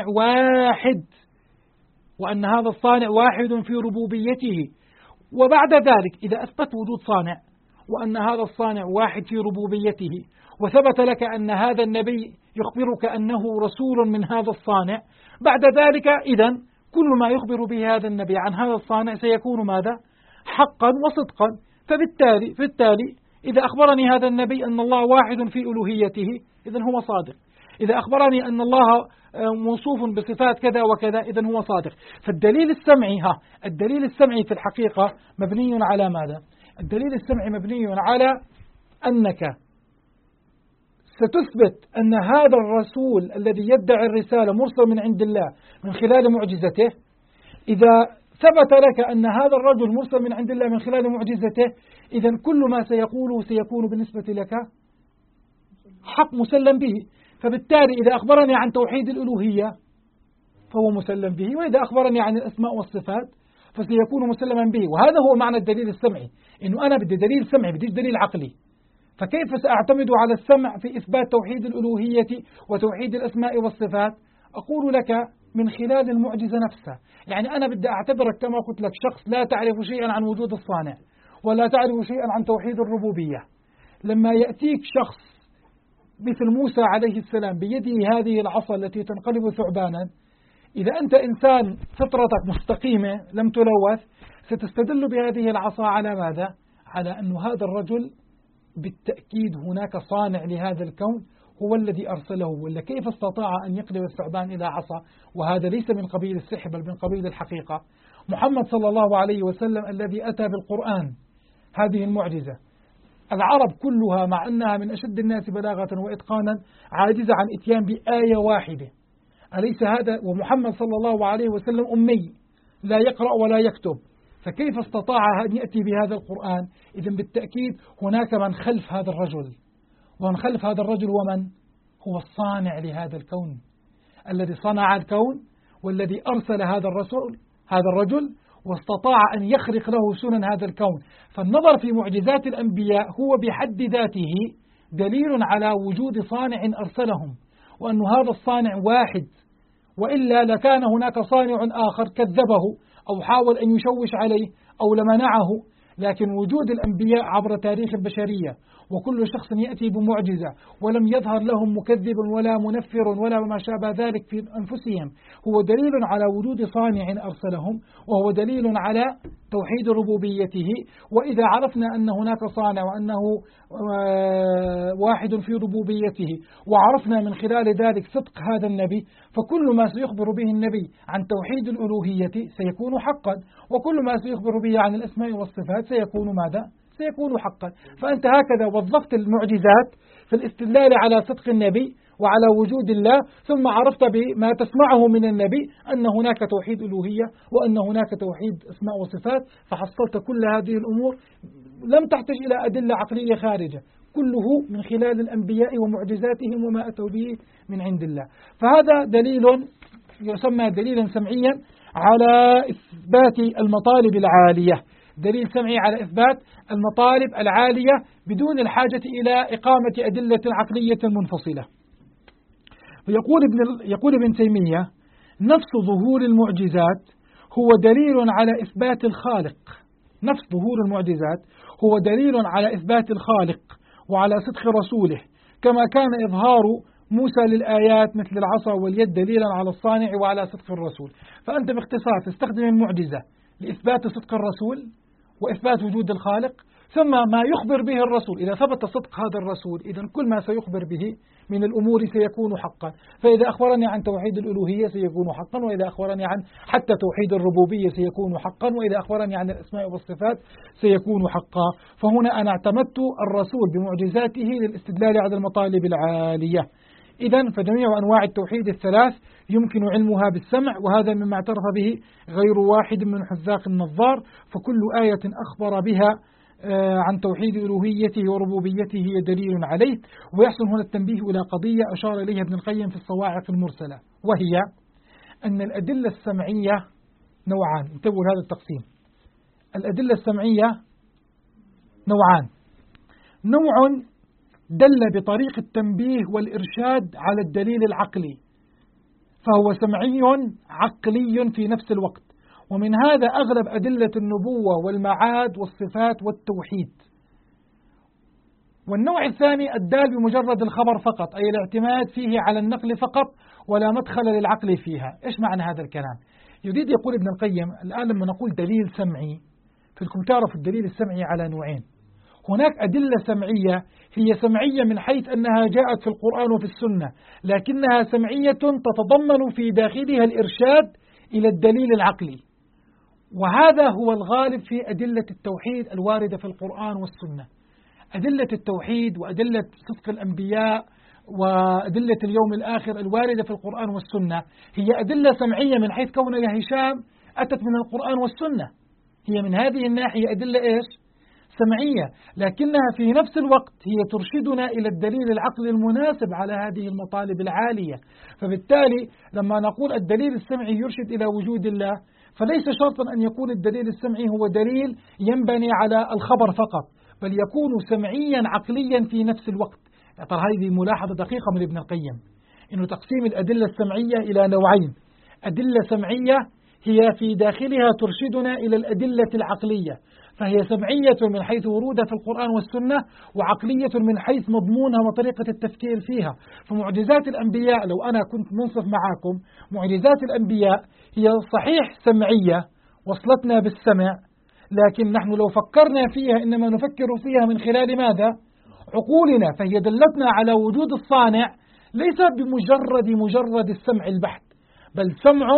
واحد في ربوبيته. وبعد ذلك إذا أثبت وجود صانع وأن هذا الصانع واحد في ربوبيته، وثبت لك أن هذا النبي يخبرك أنه رسول من هذا الصانع، بعد ذلك إذن كل ما يخبر به هذا النبي عن هذا الصانع سيكون ماذا؟ حقا وصدقا. فبالتالي إذا أخبرني هذا النبي أن الله واحد في ألوهيته إذن هو صادق. إذا أخبرني أن الله موصوف بصفات كذا وكذا إذن هو صادق. فالدليل السمعي في الحقيقة مبني على ماذا؟ الدليل السمعي مبني على أنك ستثبت أن هذا الرسول الذي يدعي الرسالة مرسل من عند الله من خلال معجزته. إذا ثبت لك أن هذا الرجل مرسل من عند الله من خلال معجزته، إذن كل ما سيقوله سيكون بالنسبة لك حق مسلم به. فبالتالي إذا أخبرني عن توحيد الألوهية فهو مسلم به، وإذا أخبرني عن الأسماء والصفات فسيكون مسلما به. وهذا هو معنى الدليل السمعي، إنه أنا بدي دليل سمعي بديش دليل عقلي. فكيف سأعتمد على السمع في إثبات توحيد الألوهية وتوحيد الأسماء والصفات؟ أقول لك من خلال المعجزة نفسها. يعني أنا بدي أعتبرك كما قلت لك شخص لا تعرف شيئا عن وجود الصانع ولا تعرف شيئا عن توحيد الربوبية. لما يأتيك شخص مثل موسى عليه السلام بيده هذه العصا التي تنقلب ثعبانا، إذا أنت إنسان فطرتك مستقيمة لم تلوث، ستستدل بهذه العصا على ماذا؟ على أن هذا الرجل بالتأكيد هناك صانع لهذا الكون هو الذي أرسله، ولا كيف استطاع أن يقلب الثعبان إلى عصا؟ وهذا ليس من قبيل السحر بل من قبيل الحقيقة. محمد صلى الله عليه وسلم الذي أتى بالقرآن هذه المعجزة، العرب كلها مع أنها من أشد الناس بلاغة وإتقانا عاجزة عن إتيان بآية واحدة، أليس هذا؟ ومحمد صلى الله عليه وسلم أمي لا يقرأ ولا يكتب، فكيف استطاع أن يأتي بهذا القرآن؟ إذن بالتأكيد هناك من خلف هذا الرجل، ومن خلف هذا الرجل هو من؟ هو الصانع لهذا الكون، الذي صنع الكون والذي أرسل هذا الرجل واستطاع أن يخرق له سنن هذا الكون. فالنظر في معجزات الأنبياء هو بحد ذاته دليل على وجود صانع أرسلهم، وأن هذا الصانع واحد، وإلا لكان هناك صانع آخر كذبه أو حاول أن يشوش عليه أو لمنعه. لكن وجود الأنبياء عبر تاريخ البشرية وكل شخص يأتي بمعجزة ولم يظهر لهم مكذب ولا منفر ولا ما شابه ذلك في أنفسهم هو دليل على وجود صانع أرسلهم، وهو دليل على توحيد ربوبيته. وإذا عرفنا أن هناك صانع وأنه واحد في ربوبيته، وعرفنا من خلال ذلك صدق هذا النبي، فكل ما سيخبر به النبي عن توحيد الألوهية سيكون حقا، وكل ما سيخبر به عن الأسماء والصفات سيكون ماذا؟ سيكون حقا. فأنت هكذا وظفت المعجزات في الاستدلال على صدق النبي وعلى وجود الله، ثم عرفت بما تسمعه من النبي أن هناك توحيد ألوهية وأن هناك توحيد أسماء وصفات، فحصلت كل هذه الأمور لم تحتاج إلى أدلة عقلية خارجة، كله من خلال الأنبياء ومعجزاتهم وما أتوا به من عند الله. فهذا دليل يسمى دليلا سمعيا على إثبات المطالب العالية، دليل سمعي على إثبات المطالب العالية بدون الحاجة إلى إقامة أدلة عقلية منفصلة. يقول ابن تيمية: نفس ظهور المعجزات هو دليل على إثبات الخالق. نفس ظهور المعجزات هو دليل على إثبات الخالق وعلى صدق رسوله، كما كان إظهار موسى للآيات مثل العصا واليد دليلا على الصانع وعلى صدق الرسول. فأنت باختصار تستخدم المعجزة لإثبات صدق الرسول وإثبات وجود الخالق، ثم ما يخبر به الرسول إذا ثبت صدق هذا الرسول إذن كل ما سيخبر به من الأمور سيكون حقا. فإذا أخبرني عن توحيد الألوهية سيكون حقا، وإذا أخبرني عن حتى توحيد الربوبية سيكون حقا، وإذا أخبرني عن الأسماء والصفات سيكون حقا. فهنا أنا اعتمدت الرسول بمعجزاته للاستدلال على المطالب العالية. إذن فجميع أنواع التوحيد الثلاث يمكن علمها بالسمع، وهذا مما اعترف به غير واحد من حذاق النظار. فكل آية أخبر بها عن توحيد ألوهيته وربوبيته هي دليل عليه. ويحسن هنا التنبيه إلى قضية أشار إليها ابن القيم في الصواعق المرسلة، وهي أن الأدلة السمعية نوعان. انتبهوا لهذا التقسيم. الأدلة السمعية نوعان: نوع دل بطريق التنبيه والإرشاد على الدليل العقلي، فهو سمعي عقلي في نفس الوقت، ومن هذا أغلب أدلة النبوة والمعاد والصفات والتوحيد. والنوع الثاني الدال بمجرد الخبر فقط، أي الاعتماد فيه على النقل فقط ولا مدخل للعقل فيها. إيش معنى هذا الكلام؟ يريد يقول ابن القيم الآن لما نقول دليل سمعي، فلكم تعرفوا الدليل السمعي على نوعين. هناك أدلة سمعية هي سمعية من حيث أنها جاءت في القرآن وفي السنة، لكنها سمعية تتضمن في داخلها الإرشاد إلى الدليل العقلي، وهذا هو الغالب في أدلة التوحيد الواردة في القرآن والسنة. أدلة التوحيد وأدلة صدق الأنبياء وأدلة اليوم الآخر الواردة في القرآن والسنة هي أدلة سمعية من حيث كونها هشام أتت من القرآن والسنة، هي من هذه الناحية أدلة إيش؟ سمعية، لكنها في نفس الوقت هي ترشدنا إلى الدليل العقلي المناسب على هذه المطالب العالية. فبالتالي لما نقول الدليل السمعي يرشد إلى وجود الله، فليس شرطا أن يكون الدليل السمعي هو دليل ينبني على الخبر فقط، بل يكون سمعيا عقليا في نفس الوقت. ترى هذه ملاحظة دقيقة من ابن القيم، إنه تقسيم الأدلة السمعية إلى نوعين: أدلة سمعية هي في داخلها ترشدنا إلى الأدلة العقلية، فهي سمعية من حيث ورودها في القرآن والسنة، وعقلية من حيث مضمونها وطريقة التفكير فيها. فمعجزات الأنبياء لو أنا كنت منصف معكم، معجزات الأنبياء هي صحيح سمعية وصلتنا بالسمع، لكن نحن لو فكرنا فيها إنما نفكر فيها من خلال ماذا؟ عقولنا، فهي دلتنا على وجود الصانع ليس بمجرد السمع البحت، بل سمع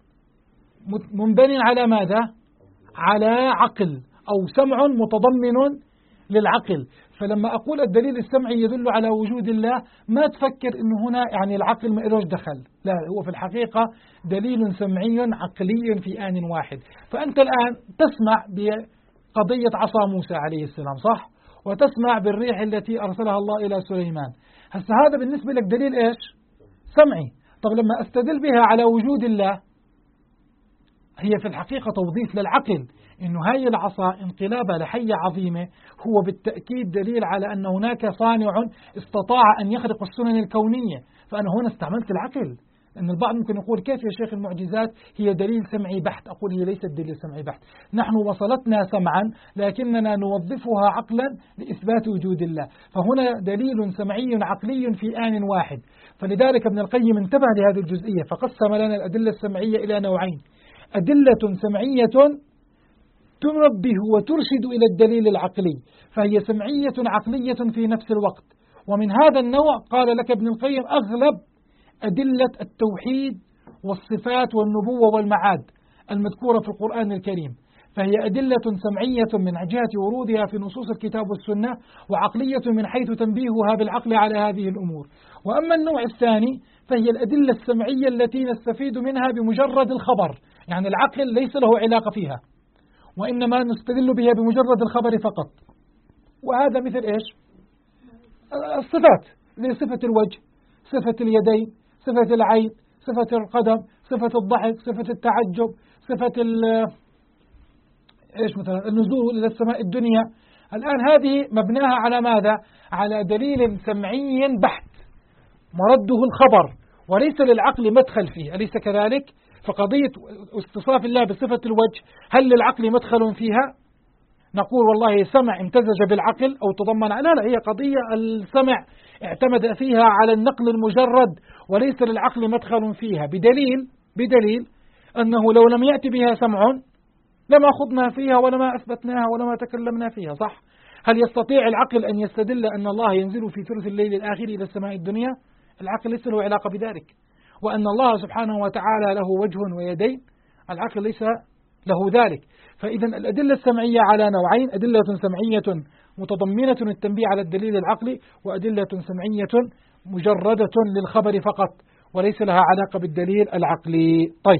منبني على ماذا؟ على عقل، أو سمع متضمن للعقل. فلما أقول الدليل السمعي يدل على وجود الله، ما تفكر إنه هنا يعني العقل ما إلوش دخل، لا، هو في الحقيقة دليل سمعي عقلي في آن واحد. فأنت الآن تسمع بقضية عصا موسى عليه السلام، صح؟ وتسمع بالريح التي أرسلها الله إلى سليمان. هسه هذا بالنسبة لك دليل إيش؟ سمعي. طب لما أستدل بها على وجود الله، هي في الحقيقة توظيف للعقل، إنه هاي العصا انقلابها لحية عظيمة هو بالتأكيد دليل على أن هناك صانع استطاع أن يخرق السنن الكونية. فأنا هنا استعملت العقل. أن البعض ممكن يقول كيف يا شيخ المعجزات هي دليل سمعي بحت؟ أقول هي ليست دليل سمعي بحت، نحن وصلتنا سمعا لكننا نوظفها عقلا لإثبات وجود الله، فهنا دليل سمعي عقلي في آن واحد. فلذلك ابن القيم انتبه لهذه الجزئية فقسم لنا الأدلة السمعية إلى نوعين: أدلة سمعية تنبه وترشد إلى الدليل العقلي، فهي سمعية عقلية في نفس الوقت. ومن هذا النوع قال لك ابن القيم أغلب أدلة التوحيد والصفات والنبوة والمعاد المذكورة في القرآن الكريم، فهي أدلة سمعية من جهة ورودها في نصوص الكتاب والسنة، وعقلية من حيث تنبيهها بالعقل على هذه الأمور. وأما النوع الثاني فهي الأدلة السمعية التي نستفيد منها بمجرد الخبر، يعني العقل ليس له علاقة فيها، وإنما نستدل بها بمجرد الخبر فقط. وهذا مثل إيش؟ الصفات، زي صفة الوجه، صفة اليدين، صفة العين، صفة القدم، صفة الضحك، صفة التعجب، صفة إيش مثلا النزول إلى السماء الدنيا. الآن هذه مبناها على ماذا؟ على دليل سمعي بحت مرده الخبر، وليس للعقل مدخل فيه، أليس كذلك؟ فقضية استصاف الله بصفة الوجه هل للعقل مدخل فيها؟ نقول والله سمع امتزج بالعقل أو تضمن، لا، هي قضية السمع اعتمد فيها على النقل المجرد وليس للعقل مدخل فيها، بدليل أنه لو لم يأتي بها سمع لما خضنا فيها ولما أثبتناها ولما تكلمنا فيها، صح؟ هل يستطيع العقل أن يستدل أن الله ينزل في ثلث الليل الآخر إلى السماء الدنيا؟ العقل ليس له علاقة بذلك. وأن الله سبحانه وتعالى له وجه ويدين، العقل ليس له ذلك. فإذا الأدلة السمعية على نوعين: أدلة سمعية متضمنة التنبيه على الدليل العقلي، وأدلة سمعية مجردة للخبر فقط وليس لها علاقة بالدليل العقلي. طيب،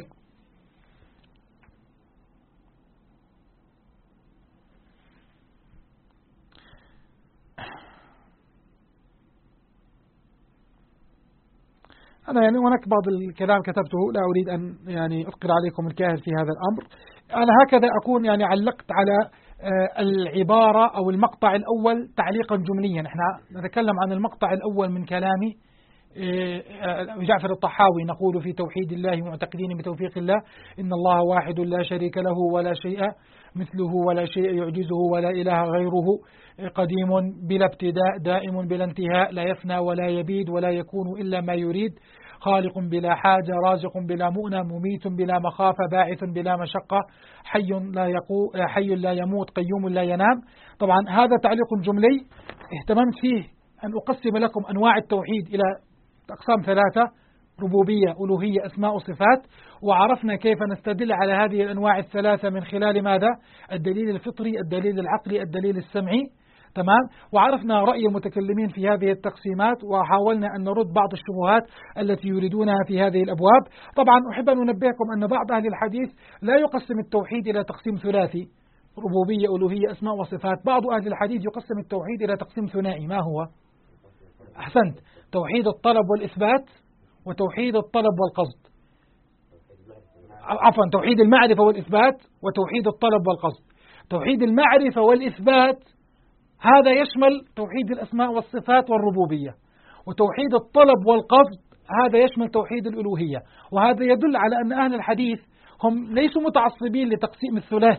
أنا يعني هناك بعض الكلام كتبته لا أريد أن يعني أثقل عليكم الكاهل في هذا الأمر. أنا هكذا أكون يعني علقت على العبارة أو المقطع الأول تعليقا جمليا. احنا نتكلم عن المقطع الأول من كلامي جعفر الطحاوي: نقول في توحيد الله معتقدين بتوفيق الله إن الله واحد لا شريك له ولا شيء مثله ولا شيء يعجزه ولا إله غيره، قديم بلا ابتداء دائم بلا انتهاء، لا يفنى ولا يبيد ولا يكون إلا ما يريد، خالق بلا حاجة رازق بلا مؤنة مميت بلا مخافة باعث بلا مشقة حي لا يموت قيوم لا ينام. طبعا هذا تعليق جملي اهتممت فيه أن أقسم لكم أنواع التوحيد إلى أقسام ثلاثة: ربوبية، ألوهية، أسماء وصفات. وعرفنا كيف نستدل على هذه الأنواع الثلاثة من خلال ماذا؟ الدليل الفطري، الدليل العقلي، الدليل السمعي. تمام. وعرفنا رأي المتكلمين في هذه التقسيمات، وحاولنا أن نرد بعض الشبهات التي يريدونها في هذه الأبواب. طبعا أحب أن أنبهكم أن بعض أهل الحديث لا يقسم التوحيد إلى تقسيم ثلاثي: ربوبية، ألوهية، أسماء وصفات. بعض أهل الحديث يقسم التوحيد إلى تقسيم ثنائي. ما هو؟ أحسنت، توحيد الطلب والإثبات، وتوحيد الطلب والقصد. عفوا، توحيد المعرفة والإثبات، وتوحيد الطلب والقصد. توحيد المعرفة والإثبات هذا يشمل توحيد الأسماء والصفات والربوبية، وتوحيد الطلب والقصد هذا يشمل توحيد الألوهية. وهذا يدل على أن أهل الحديث هم ليسوا متعصبين لتقسيم الثلاثي،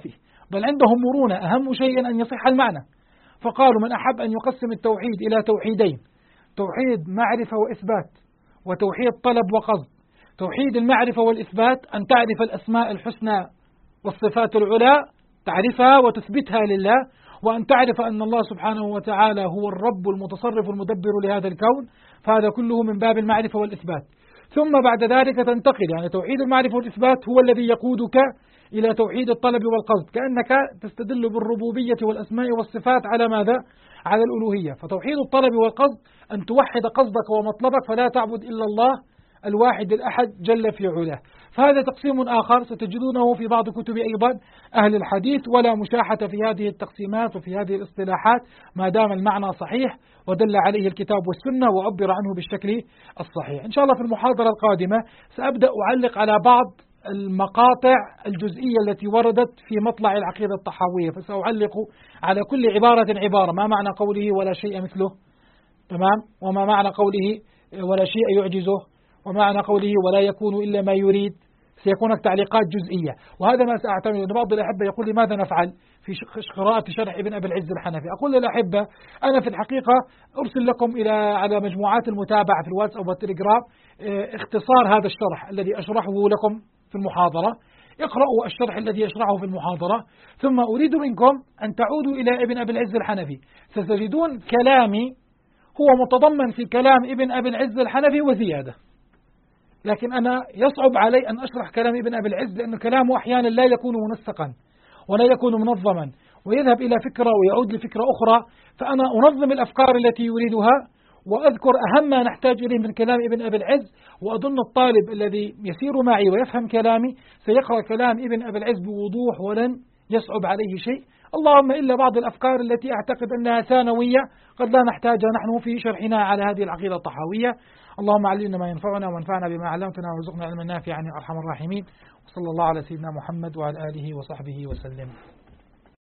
بل عندهم مرونة، أهم شيء أن يصح المعنى. فقالوا من أحب أن يقسم التوحيد إلى توحيدين: توحيد معرفة وإثبات، وتوحيد طلب وقصد. توحيد المعرفة والإثبات أن تعرف الأسماء الحسنى والصفات العلى، تعرفها وتثبتها لله، وأن تعرف أن الله سبحانه وتعالى هو الرب المتصرف المدبر لهذا الكون، فهذا كله من باب المعرفة والإثبات. ثم بعد ذلك تنتقل، يعني توحيد المعرفة والإثبات هو الذي يقودك إلى توحيد الطلب والقصد، كأنك تستدل بالربوبية والأسماء والصفات على ماذا؟ على الألوهية. فتوحيد الطلب والقصد أن توحد قصدك ومطلبك، فلا تعبد إلا الله الواحد الأحد جل في علاه. فهذا تقسيم آخر ستجدونه في بعض كتب أيضا أهل الحديث، ولا مشاحة في هذه التقسيمات وفي هذه الاصطلاحات ما دام المعنى صحيح ودل عليه الكتاب والسنة وعبر عنه بالشكل الصحيح. إن شاء الله في المحاضرة القادمة سأبدأ أعلق على بعض المقاطع الجزئية التي وردت في مطلع العقيدة الطحاوية، فسأعلق على كل عبارة ما معنى قوله ولا شيء مثله، تمام، وما معنى قوله ولا شيء يعجزه، وما معنى قوله ولا يكون إلا ما يريد. سيكون تعليقات جزئية، وهذا ما سأعتمد. أن بعض الأحبة يقول لي ماذا نفعل في قراءة شرح ابن أبي العز الحنفي؟ أقول للأحبة أنا في الحقيقة أرسل لكم على مجموعات المتابعة في الواتساب والتليجرام اختصار هذا الشرح الذي أشرحه لكم في المحاضرة. اقرأوا الشرح الذي يشرحه في المحاضرة، ثم أريد منكم أن تعودوا إلى ابن أبي العز الحنفي. ستجدون كلامي هو متضمن في كلام ابن أبي العز الحنفي وزيادة، لكن أنا يصعب علي أن أشرح كلام ابن أبي العز، لأن كلامه أحيانا لا يكون منسقا ولا يكون منظما، ويذهب إلى فكرة ويعود لفكرة أخرى. فأنا أنظم الأفكار التي يريدها وأذكر أهم ما نحتاج إليه من كلام ابن أبي العز، وأظن الطالب الذي يسير معي ويفهم كلامي سيقرأ كلام ابن أبي العز بوضوح ولن يصعب عليه شيء، اللهم إلا بعض الأفكار التي أعتقد أنها ثانوية قد لا نحتاجها نحن في شرحنا على هذه العقيدة الطحاوية. اللهم علمنا ما ينفعنا وانفعنا بما علمتنا وارزقنا علما نافعا يا أرحم الراحمين. وصلى الله على سيدنا محمد وعلى آله وصحبه وسلم.